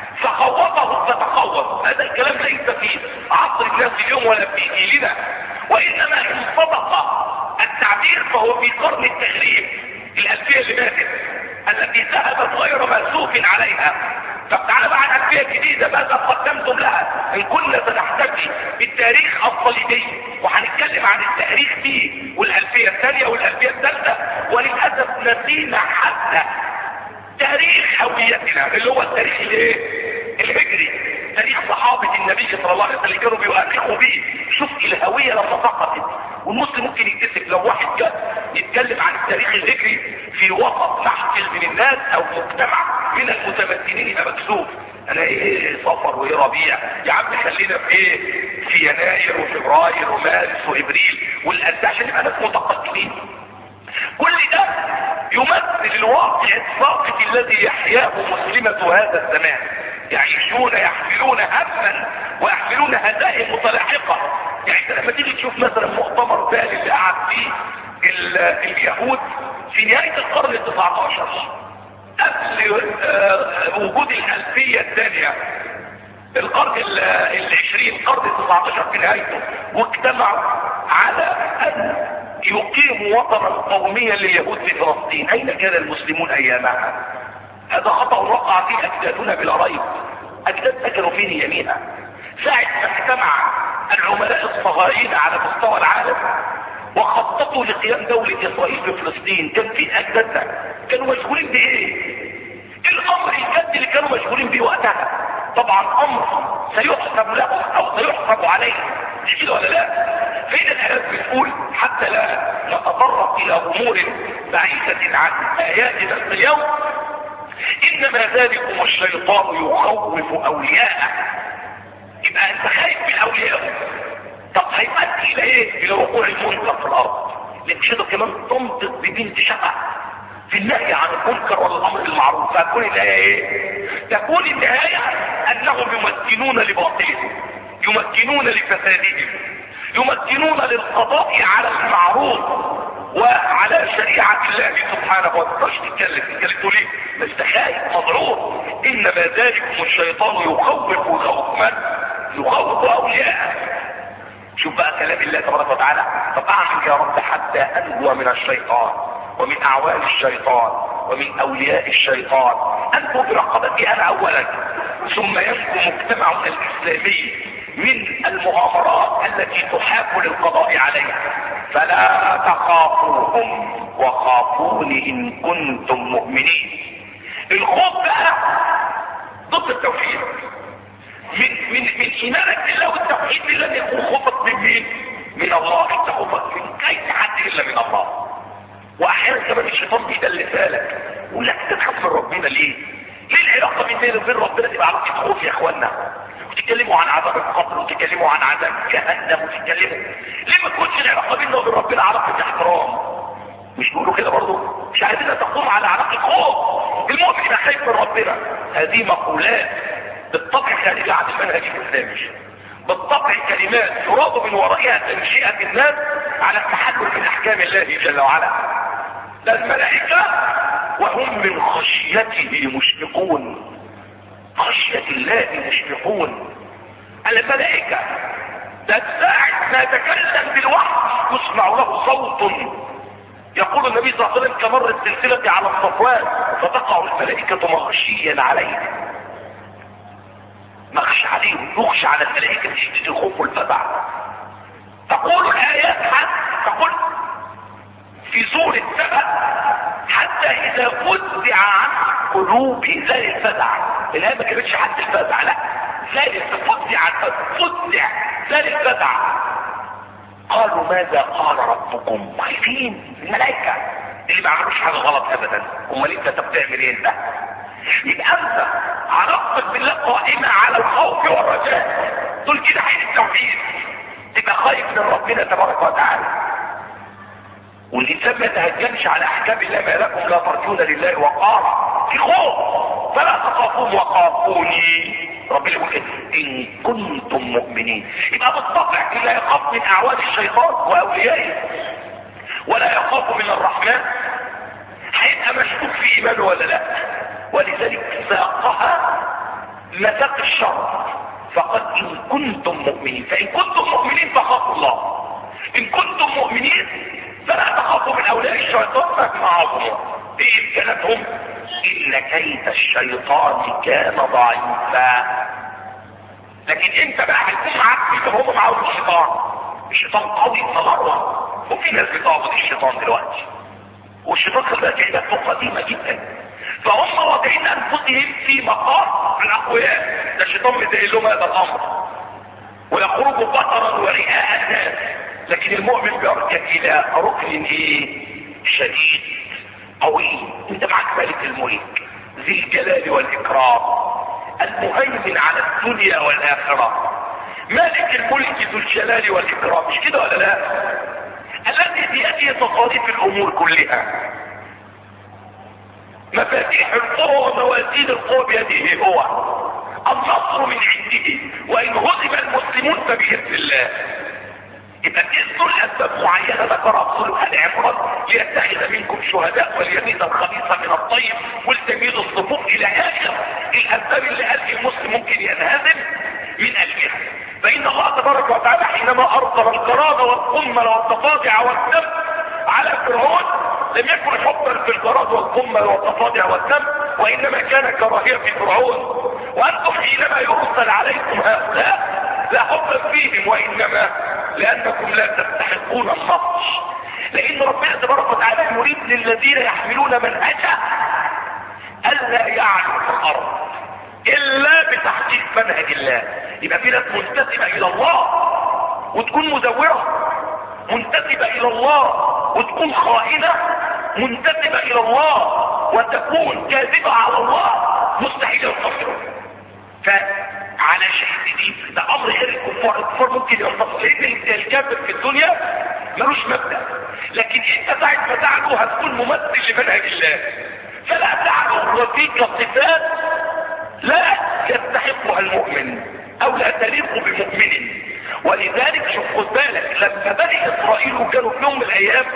A: فخوفه فتخوف. هذا الكلام ليس في عصر الناس اليوم ولا في جيلنا، وانما ان صدق التعبير فهو في قرن التغريب، الالفية اللي ماتت التي ذهبت غير مأسوف عليها. طب تعالى بقى عن ألفية جديدة ماذا قدمتم لها؟ إن كنا سنحتفي بالتاريخ الصليبي وهنتكلم عن التاريخ فيه والألفية الثانية والألفية الثالثة، وللأسف نسينا حتى تاريخ هويتنا اللي هو التاريخ الهجري، تاريخ صحابة النبي صلى الله عليه وسلم كانوا بيؤرخوا به. شوف الهوية لما سقطت، والمسلم ممكن يكتسب لو واحد جاء يتكلم عن التاريخ الهجري في وسط محفل من الناس او مجتمع من المتمكنين يبقى مكسوف. انا ايه صفر وايه ربيع يا عم، خلينا في ايه؟ في يناير وفبراير ومارس وابريل والاساس عشان نبقى ناس متقدمين. كل ده يمثل الواقع الساقط الذي يحياه مسلمة هذا الزمان، يعيشون يحملون هما ويحملون هزائم متلاحقة. يعني انت لما تيجي تشوف مثلا مؤتمر بالي اللي قعد فيه اليهود في نهاية القرن ال19 قبل وجود الألفية الثانية، القرن ال20 القرن ال19 في نهايته، واجتمعوا على أن يقيموا وطنا قوميا لليهود في فلسطين. أين كان المسلمون أيامها؟ هذا خطأ وقع فيه أجدادنا بلا ريب. أجدادنا كانوا فين يمينها؟ ساعة ما اجتمع العملاء الصغارين على مستوى العالم وخططوا لقيام دولة إسرائيل في فلسطين، كان في أجدادنا كانوا مشغولين بإيه؟ الأمر الجد اللي كانوا مشغولين بيه وقتها طبعا أمر سيحسب لهم أو سيحسب عليهم، مش كده ولا لا؟ فين الآيات بتقول حتى لا نتطرق إلى أمور بعيدة عن آياتنا اليوم؟ إنما ذلكم الشيطان يخوف أولياءه. يبقى أنت خايف من أوليائه، طب هيؤدي إلى إيه؟ إلى وقوع المنكر في الأرض. لأن شده كمان تنطق ببنت شقة في النهي عن المنكر والأمر بالمعروف، فهتكون النهاية إيه؟ تكون النهاية أنهم يمكنون لباطلهم، يمكنون لفسادهم، يمكنون للقضاء على المعروف وعلى شريعة الله سبحانه وتعالى. مش تتكلم ليه؟ بس خايف مضعوف. إنما ذلكم الشيطان يخوف أولياءه. شوف بقى كلام الله تبارك وتعالى، طب أعمل يا رب حتى أنجو من الشيطان ومن أعوان الشيطان ومن أولياء الشيطان، أنجو برقبتي أنا أولا، ثم ينجو مجتمعنا الإسلامي من المؤامرات التي تحاك للقضاء عليها. فلا تخافوهم وخافوني إن كنتم مؤمنين. الخوف بقى ضد التوحيد. من ايمانك بالله والتوحيد لن يكون خوفك من مين؟ من الله. انت خوفك من اي حد الا من الله. واحيانا كمان الشيطان بيدلسها لك يقول لك انت تخاف من ربنا ليه؟ ليه العلاقه بيننا وبين ربنا تبقى علاقه خوف يا اخوانا؟ وتتكلموا عن عذاب القبر وتتكلموا عن عذاب جهنم وتتكلموا ليه ما تكونش العلاقه بيننا وبين ربنا علاقه احترام؟ مش بيقولوا كده برضه؟ مش عايزينها تقوم على علاقه خوف. المؤمن يبقى خايف من ربنا. هذه مقولات بالطبع خارجة عن المنهج الإسلامي، بالطبع كلمات يراد من ورائها تنشئة الناس على التحلل من أحكام الله جل وعلا. ده الملائكة وهم من خشيته مشفقون، خشية الله مشفقون. الملائكة ده ساعة ما يتكلم بالوحي يسمع له صوت. يقول النبي صلى الله عليه وسلم كمر السلسلة على الصفوان فتقع الملائكة مغشيا عليه، مغشى عليهم، يغشى على الملائكة بشدة الخوف والفزع. تقول الآيات تقول في سورة سبأ حتى إذا فزع عن قلوب زي الفزع، الآية ما كانتش حتى الفزع، لا زي فزع زي الفزع. قالوا ماذا قال ربكم؟ خايفين الملائكة اللي ما عملوش حاجة غلط أبدا، امال انت بتعمل ايه انت؟ يبقى انت علاقتك بالله قائمة على الخوف والرجاء، دول كده حين التوحيد، تبقى خايف من ربنا تبارك وتعالى. والإنسان ما يتهجمش على أحكام الله، ما لكم لا ترجون لله وقارا، في خوف فلا تخافون وخافوني. ربنا يقول إن كنتم مؤمنين. يبقى بالطبع لا يخاف من أعوان الشيطان وأوليائه ولا يخاف من الرحمن، هيبقى مشكوك في إيمانه ولا لا. ولذلك ساقها مساق الشر، فقد إن كنتم مؤمنين، فإن كنتم مؤمنين فخافوا الله، إن كنتم مؤمنين فلا تخافوا من أولياء الشيطان مهما عظموا. إيه إمكاناتهم؟ إن كيد الشيطان كان ضعيفا. لكن أنت بقى هيكون معاك في هم معاهم الشيطان قوي تضرع، وفي ناس بتعبد الشيطان دلوقتي، والشيطان خلق عبادته قديمة جدا، فهم واضعين أنفسهم في مقام الأقوياء. ده الشيطان مدعي لهم هذا الأمر ويخرجوا بطرا ورئاء الناس، لكن المؤمن بيركن الى ركن ايه؟ شديد قوي. انت معك ملك الملك ذي الجلال والاكرام المهيمن على الدنيا والاخره، مالك الملك ذو الجلال والاكرام، مش كده ولا لا؟ الذي بيده تصاريف الامور كلها، مفاتيح القوى وموازين القوى بيده هو، النصر من عنده، وان هزم المسلمون فباذن الله. يبقى تذكر اسباب معينه ذكرها سوره ال عمران ليتخذ منكم شهداء وليميز الخبيث من الطيب ولتمييز الصفوف الى اخر الاسباب اللي قال المسلم ممكن ينهزم من اجلها. فان الله تبارك وتعالى حينما ارسل القراد والقمل والضفادع والدم على فرعون لم يكن حبا في القراد والقمل والضفادع والدم، وانما كان كراهيه في فرعون. وانتم حينما يرسل عليكم هؤلاء لا حبا فيهم، وانما لانكم لا تستحقون النصر، لان ربنا تبارك وتعالى يريد للذين يحملون منهجه الا يعلوا في الارض الا بتحقيق منهج الله. يبقى في ناس منتسبه الى الله وتكون مزوره، منتسبه الى الله وتكون خائنه، منتسبه الى الله وتكون كاذبه على الله، مستحيل النصر. فعلى شيء دي ده امر غير الكفار ممكن ينتصر، لان الكافر في الدنيا ملوش مبدا، لكن انت ساعه ما تعلو هتكون ممثل لمنهج الله، فلا تعلو وفيك صفات لا يستحقها المؤمن او لا تليق بمؤمن. ولذلك شوف خد بالك، لما بني اسرائيل كانوا في يوم من الايام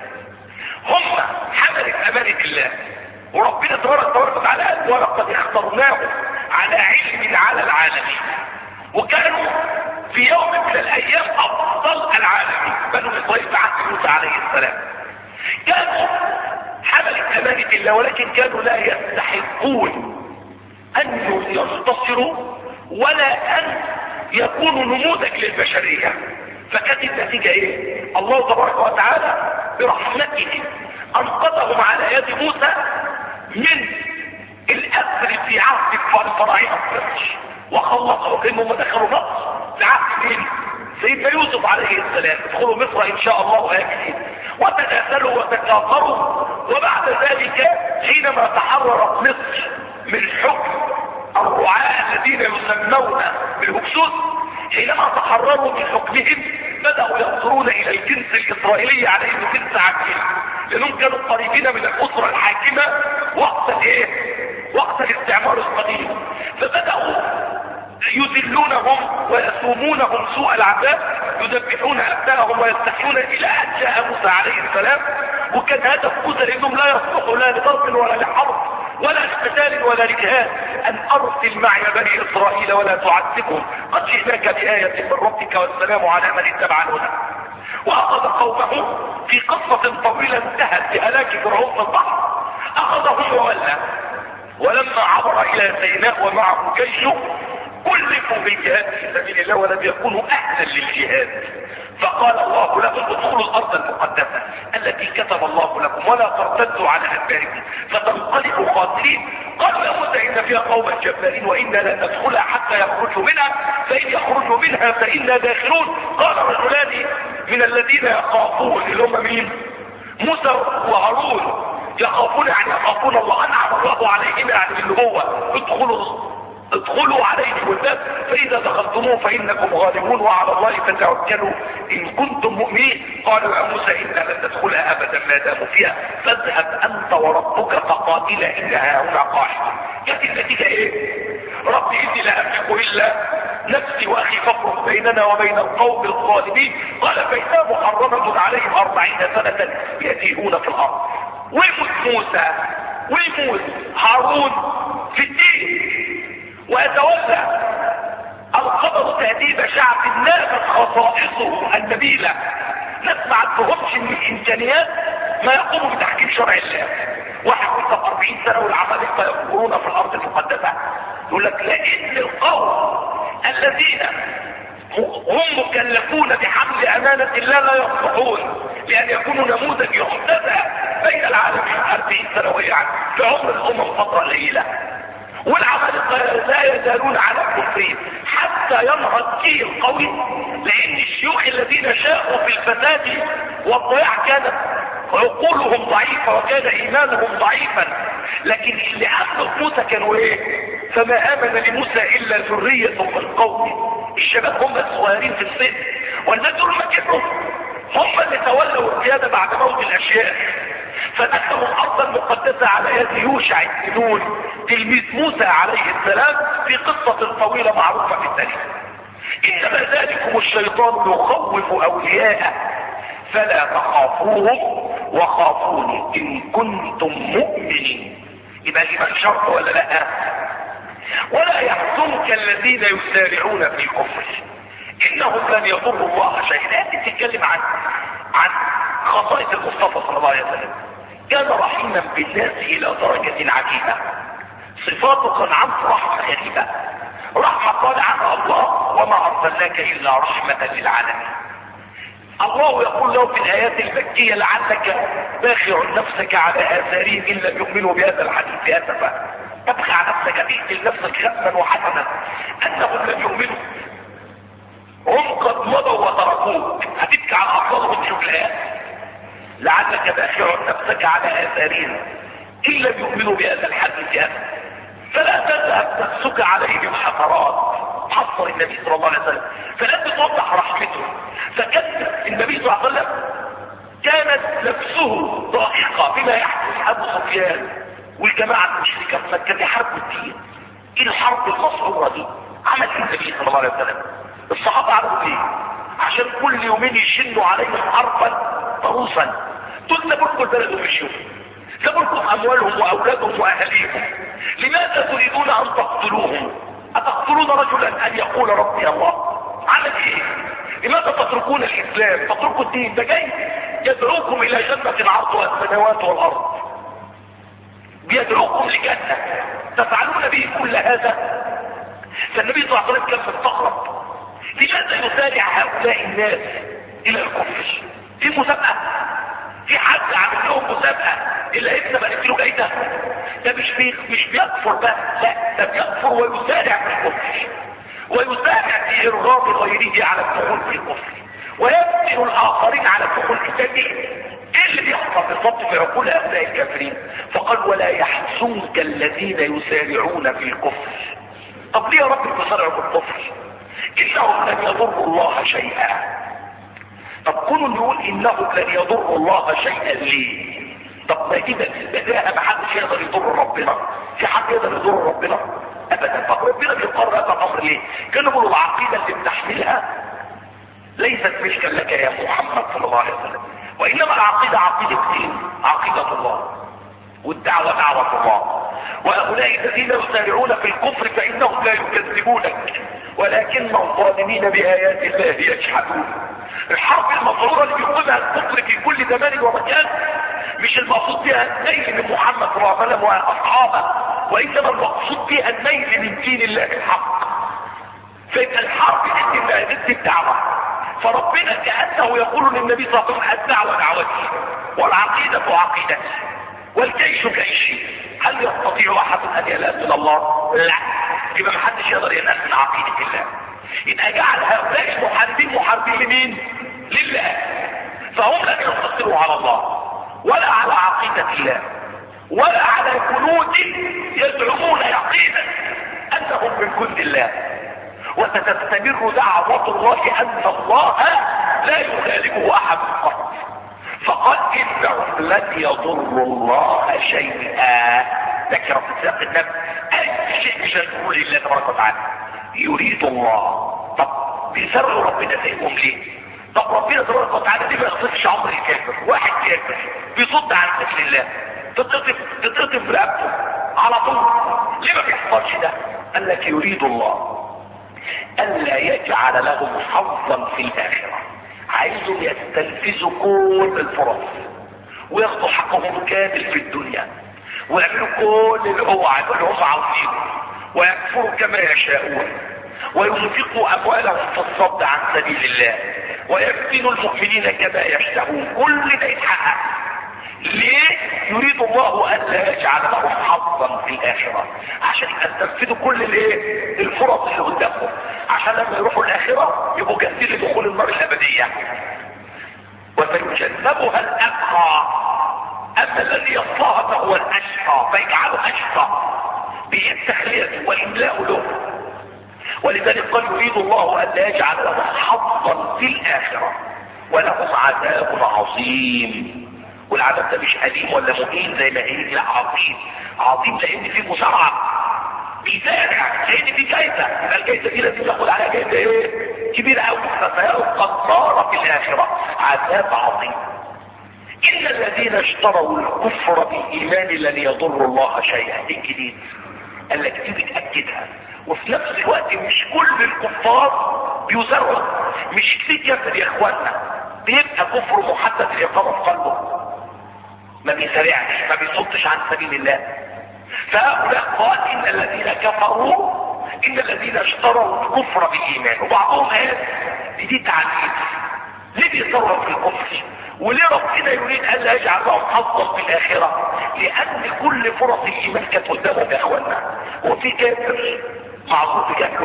A: هم حملت امانه الله، وربنا تبارك وتعالى قال ولقد اخترناه على علم على العالمين، وكانوا في يوم من الايام افضل العالمين بنو اسرائيل في عهد موسى عليه السلام. كانوا حملت امانه الله، ولكن كانوا لا يستحقون ان ينتصروا ولا ان يكونوا نموذج للبشريه. فكانت النتيجه ايه؟ الله تبارك وتعالى برحمته انقذهم على يد موسى من الاسر في عهد الفراعنه في مصر، وخلصوا انهم دخلوا مصر في عهد مين؟ سيدنا يوسف عليه السلام، ادخلوا مصر ان شاء الله امنين، وتنازلوا وتكاثروا. وبعد ذلك حينما تحررت مصر من حكم الرعاة الذين يسمون بالهكسوس، حينما تحرروا من حكمهم بدأوا ينظرون الى الجنس الاسرائيلي على انه جنس عجيب، لانهم كانوا قريبين من الاسرة الحاكمة وقت الاستعمار القديم، فبدأوا يذلونهم ويسومونهم سوء العذاب، يذبحون ابنائهم ويستحيون الى ان جاء موسى عليه السلام. وكان هدف موسى لانهم لا يصلحوا لا لضرب ولا لحرب ولا قتال ولا لجهاد، ان ارسل معي بني اسرائيل ولا تعذبهم، قد جئناك بآية من ربك والسلام على من اتبع الهدى. واخذ قومه في قصة طويلة انتهت بهلاك فرعون في البحر، اخذهم وولى. ولما عبر الى سيناء ومعه جيشه كلفوا بالجهاد في سبيل الله ولم يكونوا اهلا للجهاد، فقال الله لهم ادخلوا الارض المقدسة التي كتب الله لكم ولا ترتدوا على ادباركم فتنقلبوا خاسرين. قالوا يا موسى ان فيها قوما جبارين وانا لا ندخلها حتى يخرجوا منها فان يخرجوا منها فانا داخلون. قال رجلان من الذين يخافون، اللي هم مين؟ موسى وهارون، يخافون يعني يخافون الله، انعم الله عليهم يعني بالنبوة، ادخلوا عليهم الباب فاذا دخلتموه فانكم غالبون وعلى الله فتوكلوا ان كنتم مؤمنين. قالوا يا موسى انا لن ندخلها ابدا ما داموا فيها فاذهب انت وربك فقاتلا انها هنا قاعده. كانت النتيجه ايه؟ ربي اني لا املك الا نفسي واخي فافرق بيننا وبين القوم الظالمين. قال فإنها محرمة عليهم 40 سنة يتيهون في الارض. ويموت موسى ويموت هارون في الدين ويتولى القدر تأديب شعب نابت خصائصه النبيلة، ناس ما عندهمش من الامكانيات ما يقوموا بتحكيم شرع الله. واحد وصل 40 سنة والعمالقة يكبرون في الارض المقدسة. يقول لك لان القوم الذين هم مكلفون بحمل امانة الله لا يصلحون لان يكونوا نموذج يحتذى بين العالمين. 40 سنة وهي في عمر الامم فترة قليلة، والعمالقة لا يزالون على كفرهم حتى ينهض جيل قوي، لان الشيوخ الذين شاءوا في الفساد والضياع كانت عقولهم ضعيفة وكان ايمانهم ضعيفا. لكن اللي امنوا موسى كانوا ايه؟ فما امن لموسى الا ذرية من قومه. الشباب هم الصغيرين في السن، والناس دول ما كبروا هم اللي تولوا القيادة بعد موت الاشياء. فدخلوا الارض المقدسة على يد يوشع بن نون تلميذ موسى عليه السلام في قصة طويلة معروفة في التاريخ. انما ذلكم الشيطان يخوف اولياءه فلا تخافوهم وخافوني ان كنتم مؤمنين. يبقى الايمان شرط ولا لا؟ ولا يحزنك الذين يسارعون في الكفر انهم لن يضروا الله شيئا. انت تتكلم عن خصائص المصطفى صلى الله عليه وسلم. كان رحيما بالناس الى درجة عجيبة. صفاته كان عنه رحمة غريبة، رحمة قال عنها الله وما ارسلناك الا رحمة للعالمين. الله يقول له في الايات المكية لعلك باخع نفسك على اثارهم ان لم يؤمنوا بهذا الحديث اسفا. تبخع نفسك تقتل نفسك غما وحسنا انهم لم يؤمنوا، هم قد مضوا وتركوك. هتبكي على اطفالهم تشوف الايات لعلك باخع نفسك على اثارهم ان لم يؤمنوا بهذا الحديث اسفا فلا تذهب نفسك عليهم حسرات. حصر النبي صلى الله عليه وسلم فلن توضح رحمته. فكان النبي صلى الله عليه وسلم كانت نفسه ضائقة بما يحدث ابو سفيان والجماعة المشركة في مكة يحاربوا الدين. ايه الحرب المصعورة دي؟ عمل النبي صلى الله عليه وسلم. الصحابة عملوا ايه؟ عشان كل يومين يشنوا عليهم حربا طروسا. دول سابوا البلد ومشوا، سابوا اموالهم واولادهم واهاليهم. لماذا تريدون ان تقتلوهم؟ اتقتلون رجلا ان يقول ربي الله؟ عمل ايه؟ لماذا تتركون الاسلام؟ تتركوا الدين ده جاي يدعوكم الى جنة عرضها السماوات والارض، بيدعوكم لجنة تفعلون به كل هذا. فالنبي صلى الله عليه وسلم كان مستغرب لماذا يسارع هؤلاء الناس الى الكفر؟ في مسابقة؟ في حد عامل لهم مسابقة اللي يكسب هنديله جايزة؟ ده مش بيكفر بس، لا ده بيكفر ويسارع في الكفر ويسارع في ارغام غيره على الدخول في الكفر ويفتن الاخرين على الدخول في التدين. ايه اللي بيحصل بالضبط في عقول هؤلاء الكافرين؟ فقال ولا يحزنك الذين يسارعون في الكفر. طب ليه يا رب تسارعوا في الكفر؟ انهم لن يضروا الله شيئا. طب كونوا نقول انهم لن يضروا الله شيئا ليه؟ طب ما كده البداهه ما حدش يقدر يضر ربنا. في حد يقدر يضر ربنا؟ ابدا. طب ربنا بيقرر هذا الامر ليه؟ كانوا بيقولوا العقيده اللي بتحملها ليست ملكا لك يا محمد صلى الله عليه وسلم، وانما العقيده عقيده دين، عقيده الله، والدعوه دعوه الله، وهؤلاء الذين يسارعون في الكفر فانهم لا يكذبونك ولكن الظالمين بايات الله يجحدون. الحرب المضرورة اللي بيقودها الكفر في كل زمان ومكان مش المقصود بها النيل من محمد صلى الله عليه وسلم واصحابه، وانما المقصود بها النيل من دين الله الحق. فإن الحرب ضد الدعوة، فربنا كأنه يقول للنبي صلى الله عليه وسلم الدعوة دعوتي والعقيدة عقيدتي والجيش جيشي. هل يستطيع احد ان ينال من الله؟ لا، يبقى محدش يقدر ينال من عقيدة الله. يبقى جعل هؤلاء المحاربين محاربين لمين؟ لله، فهم لم ينتصروا على الله ولا على عقيدة الله ولا على جنود يزعمون يقينا انهم من جند الله. وستستمر دعوة الله ان الله لا يغالبه احد قط، فقال انهم لن يضروا الله شيئا. ذكر في سياق النبي اي شيء مش هنقول لله تبارك وتعالى. يريد الله، طب بيسروا ربنا زيهم ليه؟ طب ربنا تبارك وتعالى ليه ما يخطفش عمر الكافر؟ واحد كافر بيصد عن سبيل الله تتقطف برقبته على طول، ليه ما بيحصلش ده؟ قال لك يريد الله الا يجعل لهم حظا في الاخره. عايزهم يستنفذوا كل الفرص وياخدوا حقهم كامل في الدنيا ويعملوا كل اللي هم عاوزينه ويكفروا كما يشاءون وينفقوا اموالهم في الصد عن سبيل الله ويفتنوا المؤمنين كما يشتهون. كل ده يتحقق ليه؟ يريد الله الا يجعل لهم حظا في الاخره، عشان يستنفذوا كل الفرص اللي قدامهم، عشان لما يروحوا الاخره يبقوا جاهزين لدخول النار الابديه. وسيجنبها الاتقى، اما الذي يصلاها فهو الاشقى، فيجعله اشقى بالتخليه والاملاء له. ولذلك قال يريد الله الا يجعل لهم حظا في الاخره ولهم عذاب عظيم. والعذاب ده مش أليم ولا مهين زي ما هي، لا عظيم. عظيم لان في مسارعه بيسارع، لان في جايزه، يبقى الجايزه دي لازم ياخد عليها جايزه ايه؟ كبيره قوي. فسيلقى النار في الاخره عذاب عظيم. ان الذين اشتروا الكفر بالايمان لن يضروا الله شيئا. دي الجديد قال لك دي بتاكدها. وفي نفس الوقت مش كل الكفار بيزرعوا، مش في كافر يا اخوانا بيبقى كفر محدد الاقامه في قلبه، ما بيسرعش، ما بيصدش عن سبيل الله. فهؤلاء قال ان الذين كفروا، ان الذين اشتروا الكفر بالايمان. وبعضهم قال دي تعليل، ليه بيصروا في الكفر؟ وليه ربنا يريد ان لا يجعل لهم حظا في الاخره؟ لان كل فرص الايمان كانت قدامهم يا اخوانا، وفي كافر معروف بجهله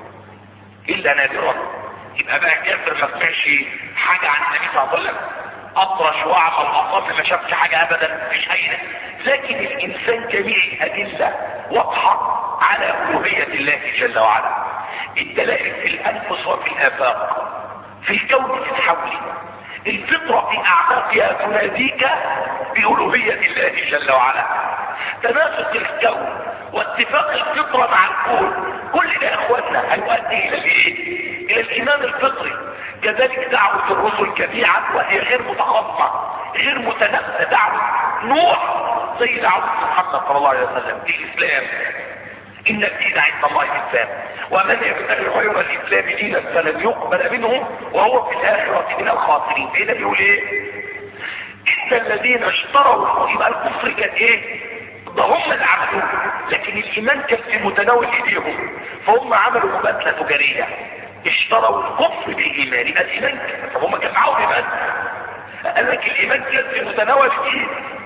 A: الا نادرا. يبقى بقى الكافر ما سمعش حاجه عن النبي صلى الله عليه وسلم، اطرش واعمى الاصم ما شافش حاجه ابدا، مفيش حاجه. لكن الانسان جميع الادله واضحه على الوهيه الله جل وعلا. الدلائل في الانفس وفي الافاق، في الكون في حولي. الفطره في اعماقها تناديك بالوهيه الله جل وعلا. تناسق الكون واتفاق الفطره مع الكون، كل ده يا اخواننا هيؤدي الى ايه؟ الى الايمان الفطري. كذلك دعوة الرسل جميعا وهي غير متخصصة غير متنافسة. دعوة نوح زي دعوة محمد صلى الله عليه وسلم في الاسلام، ان الدين عند الله الاسلام ومن يبتغي غير الاسلام دينا فلن يقبل منه وهو في الاخرة من الخاسرين. هنا بيقول ايه؟ ان الذين اشتروا، يبقى الكفر كان ايه؟ ده هم اللي عملوه، لكن الايمان كان في متناول ايديهم، فهم عملوا مبادلة تجارية، اشتروا الكفر بالايمان. يبقى الايمان هم جمعوا ايمان، قال لك الايمان كان في متناول الايد،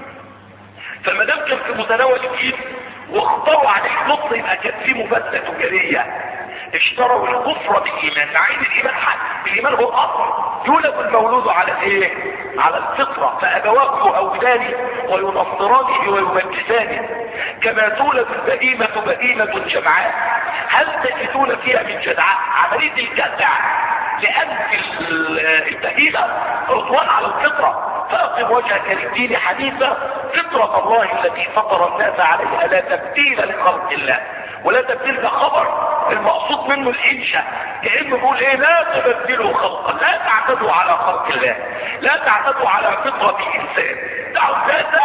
A: فما دام كان في متناول الايد واختاروا عليه الكفر يبقى كان في مبادله تجاريه. اشتروا الكفر بالايمان، مع ان الايمان حق، الايمان هو الاصل. يولد المولود على ايه؟ على الفطره، فابواه يهودانه وينصرانه ويمجسانه كما تولد البهيمه بهيمه جمعاء هل تجدون فيها من جدعاء. عمليه الجدع لان البهيمه رضوان على الفطره. فاقم وجهك للدين حنيفا فطره الله التي فطر الناس عليها لا تبديل لخلق الله. ولا تبديل ده خبر المقصود منه الانشاء، كانه بيقول ايه؟ لا تبدلوا خلقا، لا تعتدوا على خلق الله، لا تعتدوا على فطره الانسان. دعوا الناس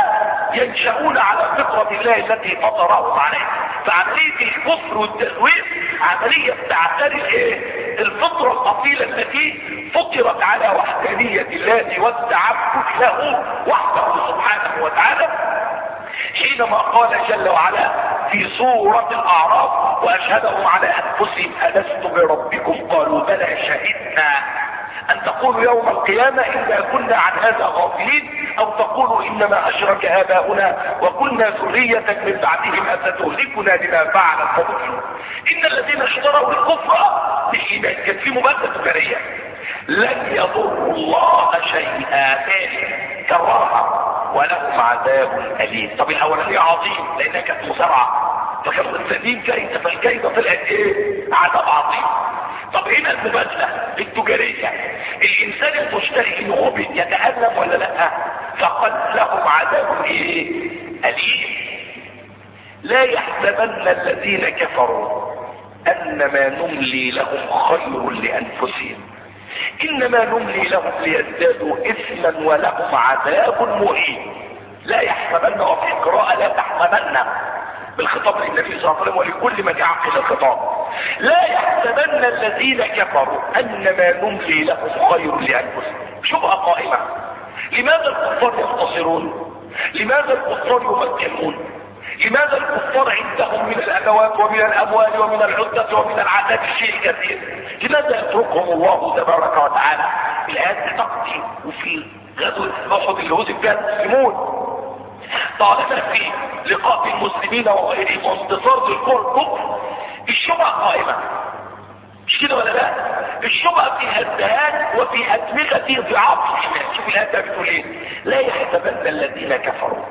A: ينشأون على فطرة الله التي فطرهم عليها. فعملية الكفر والتزوير عملية بتعتري الفطرة الأصيلة التي فطرت على وحدانية الله والتعبد له وحده سبحانه وتعالى. حينما قال جل وعلا في سورة الأعراف: وأشهدهم على أنفسهم ألست بربكم قالوا بلى شهدنا أن تقولوا يوم القيامة إنا كنا عن هذا غافلين، أو تقولوا إنما أشرك آباؤنا وكنا ذرية من بعدهم أفتهلكنا بما فعل المبطلون. إن الذين اشتروا الكفر بالإيمان، كانت في مبادرة تجارية، لن يضروا الله شيئا كررها ولهم عذاب أليم. طب الأولانية عظيم لأنها كانت مسارعة، فكانوا مستنيين كيد، فالكيدة طلعت عذاب عظيم. طب هنا المبادلة التجارية، الإنسان المشتري إنه يتألم ولا لا؟ فقد لهم عذاب أليم. لا يحسبن الذين كفروا أنما نملي لهم خير لأنفسهم إنما نملي لهم ليزدادوا إثما ولهم عذاب مهين. لا يحسبن، وفي قراءة لا تحسبن بالخطاب للنبي صلى الله عليه وسلم ولكل من يعقل الخطاب. لا يحسبن الذين كفروا أنما نملي لهم خير لأنفسهم. شبهة قائمة. لماذا الكفار ينتصرون؟ لماذا الكفار يمكنون؟ لماذا الكفار عندهم من الأدوات ومن الأموال ومن العدة ومن العادات الشيء الكثير؟ لماذا يتركهم الله تبارك وتعالى؟ الآيات تقضي. وفي غزوة أحد اللي هزم فيها المسلمون طالما في لقاء المسلمين وغيرهم وانتصار الكفر، الشبهة قائمة. مش كده ولا لا؟ الشبهة في هدهات وفي أدمغة ضعاف الإيمان. شوف الآية بتقول إيه؟ لا يحسبن الذين كفروا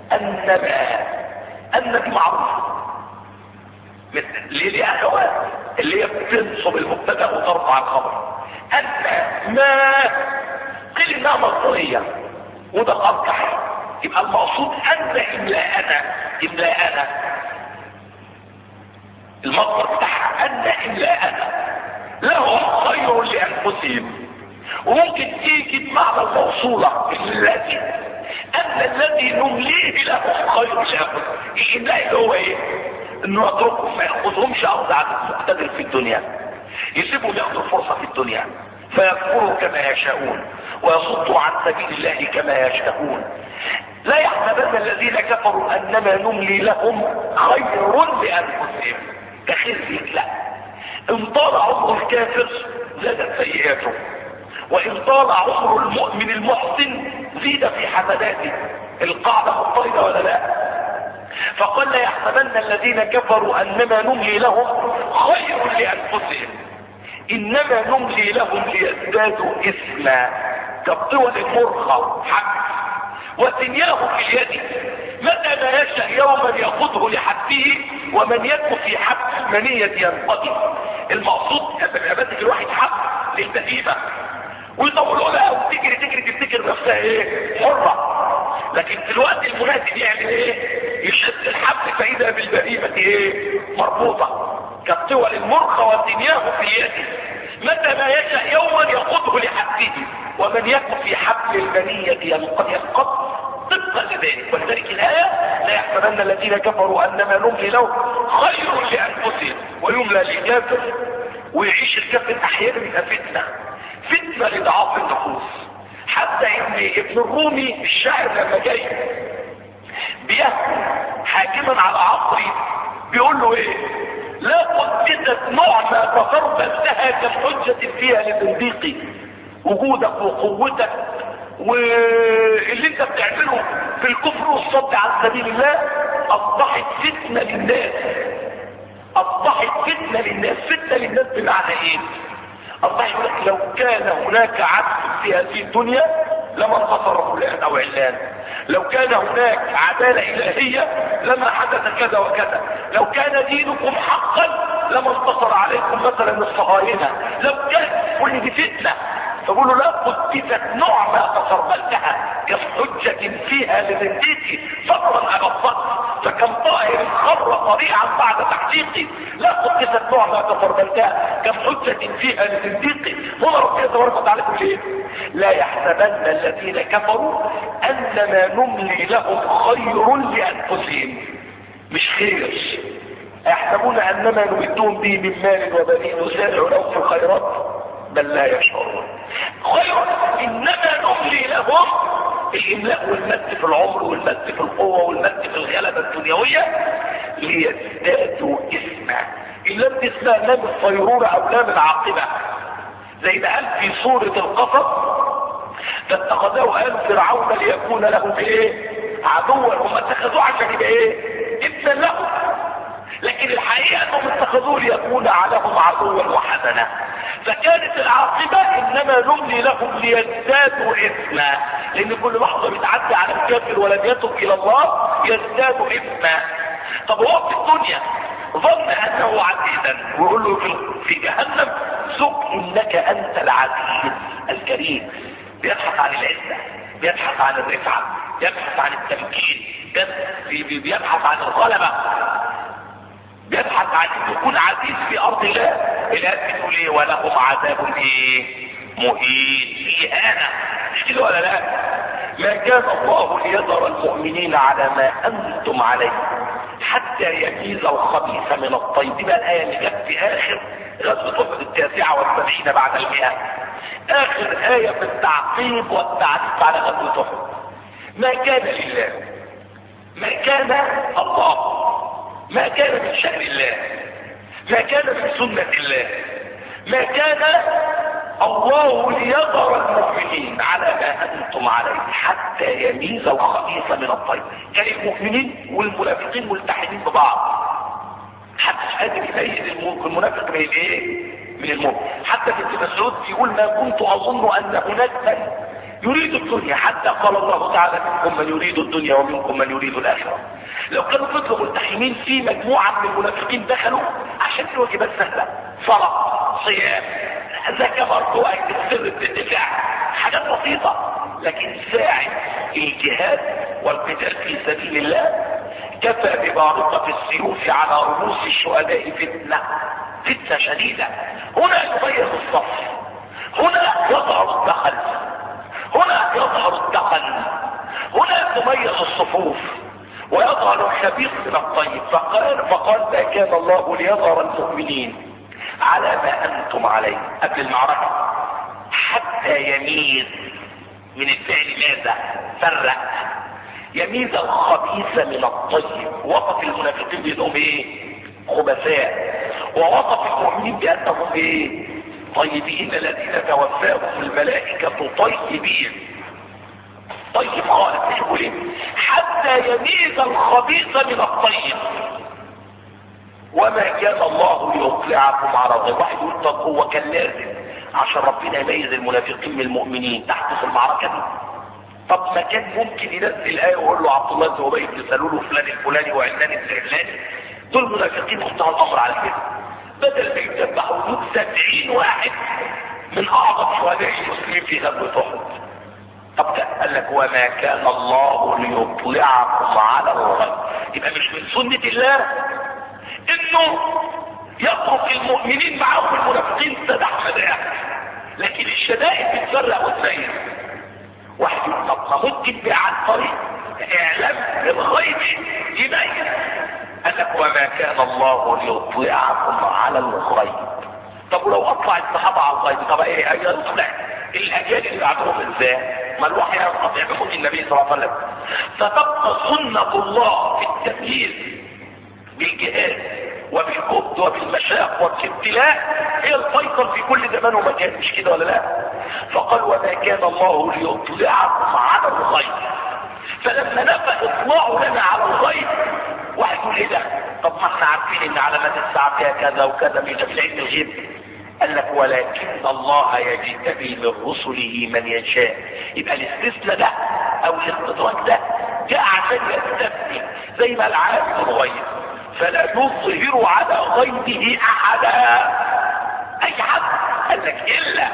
A: أن دي معروفة ليه أخوات اللي هي بتنصب المبتدأ وترفع الخبر. أن ما قيل إنها مصدرية وده قرقح، يبقى المقصود أن إملاءنا المصدر بتاعها أن إملاءنا لهم خير لأنفسهم. وممكن تيجي بمعنى الموصولة الذي أن الذي نمليه لهم خير لأنفسهم. الإملاء اللي هو إيه؟ إنه يتركهم ما يأخذهمش أرض عن المقتدر في الدنيا، يسيبهم يأخذوا الفرصة في الدنيا فيكفروا كما يشاءون ويصدوا عن سبيل الله كما يشاءون. لا يحسبن الذين كفروا أنما نملي لهم خير لأنفسهم كخزي. لا، إن طال عمر الكافر زادت سيئاته، وإن طال عمر المؤمن المحسن زيد في حسناته. القاعدة مضطردة ولا لا؟ فقال لا يحسبن الذين كفروا أنما نملي لهم خير لأنفسهم إنما نملي لهم ليزدادوا إثما كالطول المرخى حق وثنياه في اليد متى ما يشاء يوما يأخذه لحده ومن يكن في حبس المنية ينقضي. المقصود لما يمسك الواحد حبس للبهيمة ويطولوا لها وتجري تفتكر نفسها ايه؟ حرة، لكن في الوقت المناسب يعمل ايه؟ يشد الحبل فاذا بالبهيمة ايه؟ مربوطة كالطول المرخى وثنياه في يده متى ما يشاء يوما يأخذه لحده ومن يكن في حبل المنية ينقض طبقا لذلك. ولذلك الآية لا يحسبن الذين كفروا أنما نملي لهم خير لأنفسهم ويملى للكافر ويعيش الكافر أحيانا من فتنة لضعاف النفوس. حتى ابن الرومي الشاعر لما جاي بيحكم حاكما على عصري بيقول له ايه؟ لا قدست نعمة فقربتها كالحجة فيها لزنديقي. وجودك وقوتك واللي انت بتعمله في الكفر والصد عن سبيل الله اصبحت فتنة للناس. فتنة للناس بمعنى ايه؟ الله يقول لك لو كان هناك عدل في هذه الدنيا لما انتصر فلان او علان، لو كان هناك عدالة الهية لما حدث كذا وكذا، لو كان دينكم حقا لما انتصر عليكم مثلا الصهاينة، لو كان كل دي فقولوا لا قدست نعمة فصربلتها كم حجة فيها لزنديقي صبرا أبصت فكم طائر خر طريعا بعد تحقيقي. لا قدست نعمة فصربلتها كم حجة فيها لزنديقي. هنا ربنا تبارك وتعالى يقول ايه؟ لا يحسبن الذين كفروا انما نملي لهم خير لانفسهم. مش خير. يحسبون انما نمدهم به من مال وبنين نسارع لهم في الخيرات بل لا يشعرون. خير انما نملي لهم. الاملاء والمد في العمر والمد في القوه والمد في الغلبه الدنيويه ليزدادوا اثما. اللام دي اسمها لام الصيرورة او لام العاقبه، زي ما قال في سوره القصص فاتخذوه آل فرعون ليكون لهم ايه؟ عدوا. هم اتخذوه عشان يبقى ايه؟ ابنا لهم، لكن الحقيقه انهم اتخذوه ليكون لهم عدوا وحسنا. فكانت العاقبه انما نملي لهم ليزدادوا اثما، لان كل لحظه بتعدي على الكافر ولم يتب الى الله يزداد اثما. طب هو في الدنيا ظن انه عزيزا ويقول له في جهنم ذق انك انت العزيز الكريم. بيبحث عن العزه، بيبحث عن الرفعه، بيبحث عن التمكين، بيبحث عن الغلبه، بيبحث عن ان يكون عزيز في ارض الله. الايه بتقول ايه؟ ولهم عذاب ايه؟ مهين، في اهانه. مش كده ولا لا؟ ما كان الله ليذر المؤمنين على ما انتم عليه حتى يميز الخبيث من الطيب. بقى الايه اللي جت في اخر غزوه احد 79 بعد 100، اخر ايه في التعقيب والتعريف على غزوه احد. ما كان لله، ما كان الله، ما كان من شأن الله، ما كان من سنة الله، ما كان الله ليذر المؤمنين على ما انتم عليه حتى يميز الخبيث من الطيب. كان المؤمنين والمنافقين ملتحدين ببعض، محدش قادر يميز المنافق من الايه؟ من المؤمن. حتى في ابن مسعود بيقول ما كنت اظن ان هناك من يريد الدنيا حتى قال الله تعالى منكم من يريد الدنيا ومنكم من يريد الاخره. لو كانوا فضلوا ملتحمين في مجموعه من المنافقين دخلوا عشان في واجبات سهله، صلاه، صيام، زكاه، برضه السر الدفاع، حاجات بسيطه، لكن ساعه الجهاد والقتال في سبيل الله كفى ببارقه السيوف على رؤوس الشهداء فتنه شديده. هنا يغير الصف، هنا يظهر الدخل، هنا يظهر الدخل، هنا تميز الصفوف ويظهر الخبيث من الطيب. فقال ما كان الله ليظهر المؤمنين على ما انتم عليه قبل المعركه حتى يميز من الفعل ماذا؟ فرق، يميز الخبيث من الطيب. وصف المنافقين بانهم ايه؟ خبثاء. ووصف المؤمنين بانهم ايه؟ طيبين الذين توفاهم الملائكه طيبين. طيب خالص. مش يقول ايه؟ حتى يميز الخبيث من الطيب. وما كان الله ليطلعكم على الغيب. واحد يقول طب هو كان لازم عشان ربنا يميز المنافقين من المؤمنين تحت في المعركه دي؟ طب ما كان ممكن ينزل الايه ويقول له عبد الله بن ابي بن سلول وفلان الفلاني وعلان الفلاني دول منافقين، انتهى الامر على كده. بدل ما يذبحوا 70 واحد من اعظم شهداء المسلمين في غزوه احد. طب قال لك وما كان الله ليطلعكم على الغيب. يبقى مش من سنه الله انه يترك المؤمنين معهم المنافقين سدح مداح، لكن الشدائد بتفرق وتميز. واحد يقول طب ما ممكن بقى عن طريق اعلام الغيب يميز. قال لك وما كان الله ليطلعكم على الغيب. طب ولو اطلع الصحابه على الغيب طب ايه يطلع الاجيال اللي بعدهم ازاي؟ ما الوحي ينقطع بموت النبي صلى الله عليه وسلم. فتبقى سنه الله في التمييز بالجهاد وبالجهد وبالمشاق والابتلاء هي الفيصل في كل زمان ومكان. مش كده ولا لا؟ فقال وما كان الله ليطلعكم على الغيب. فلما نفى اطلاعه لنا على الغيب واحد يقول ايه ده؟ طب ما احنا عارفين ان علامات الساعه فيها كذا وكذا مش في علم الغيب. قال لك ولكن الله يجتبي من رسله من يشاء. يبقى الاستثناء ده او الاستدراك ده جاء عشان يستثني زي ما العالم الغيب فلا يظهر على غيبه احدا. اي حد قال لك الا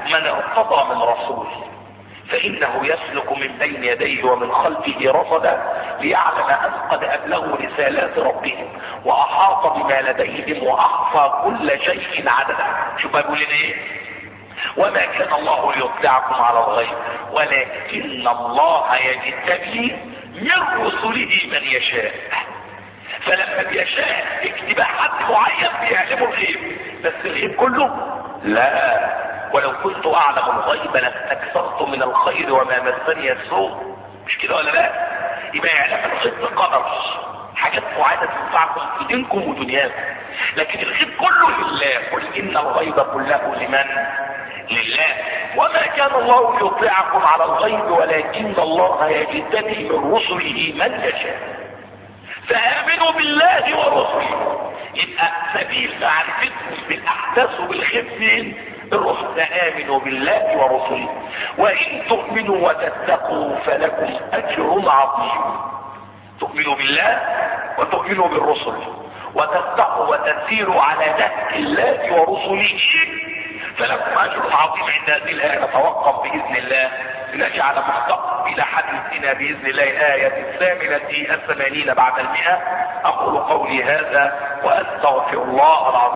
A: من ارتضى من رسول فانه يسلك من بين يديه ومن خلفه رصدا ليعلم ان قد ابلغوا رسالات ربهم واحاط بما لديهم واحصى كل شيء عددا. شوف بيقول لنا ايه؟ وما كان الله ليطلعكم على الغيب ولكن الله يجتبي من رسله من يشاء. فلما بيشاء اجتباء حد معين بيعلمه الغيب، بس الغيب كله لا. ولو كنت اعلم الغيب لاستكثرت من الخير وما مسني السوء. مش كده ولا لا؟ يبقى يعلم الغيب بقدر حاجات معينه تنفعكم في دينكم ودنياكم، لكن الغيب كله لله. قل ان الغيب كله لمن؟ لله. وما كان الله ليطلعكم على الغيب ولكن الله يجتبي من رسله من يشاء. فآمنوا بالله ورسله. يبقى سبيل معرفتكم بالاحداث وبالخير فين؟ الرسل. آمنوا بالله ورسله وإن تؤمنوا وتتقوا فلكم أجر عظيم. تؤمنوا بالله وتؤمنوا بالرسل وتتقوا وتسيروا على نهج الله ورسله فلكم أجر عظيم. عند هذه الآية نتوقف بإذن الله لنجعل مستقبل حديثنا بإذن الله الآية 88 بعد 100. أقول قولي هذا وأستغفر الله العظيم.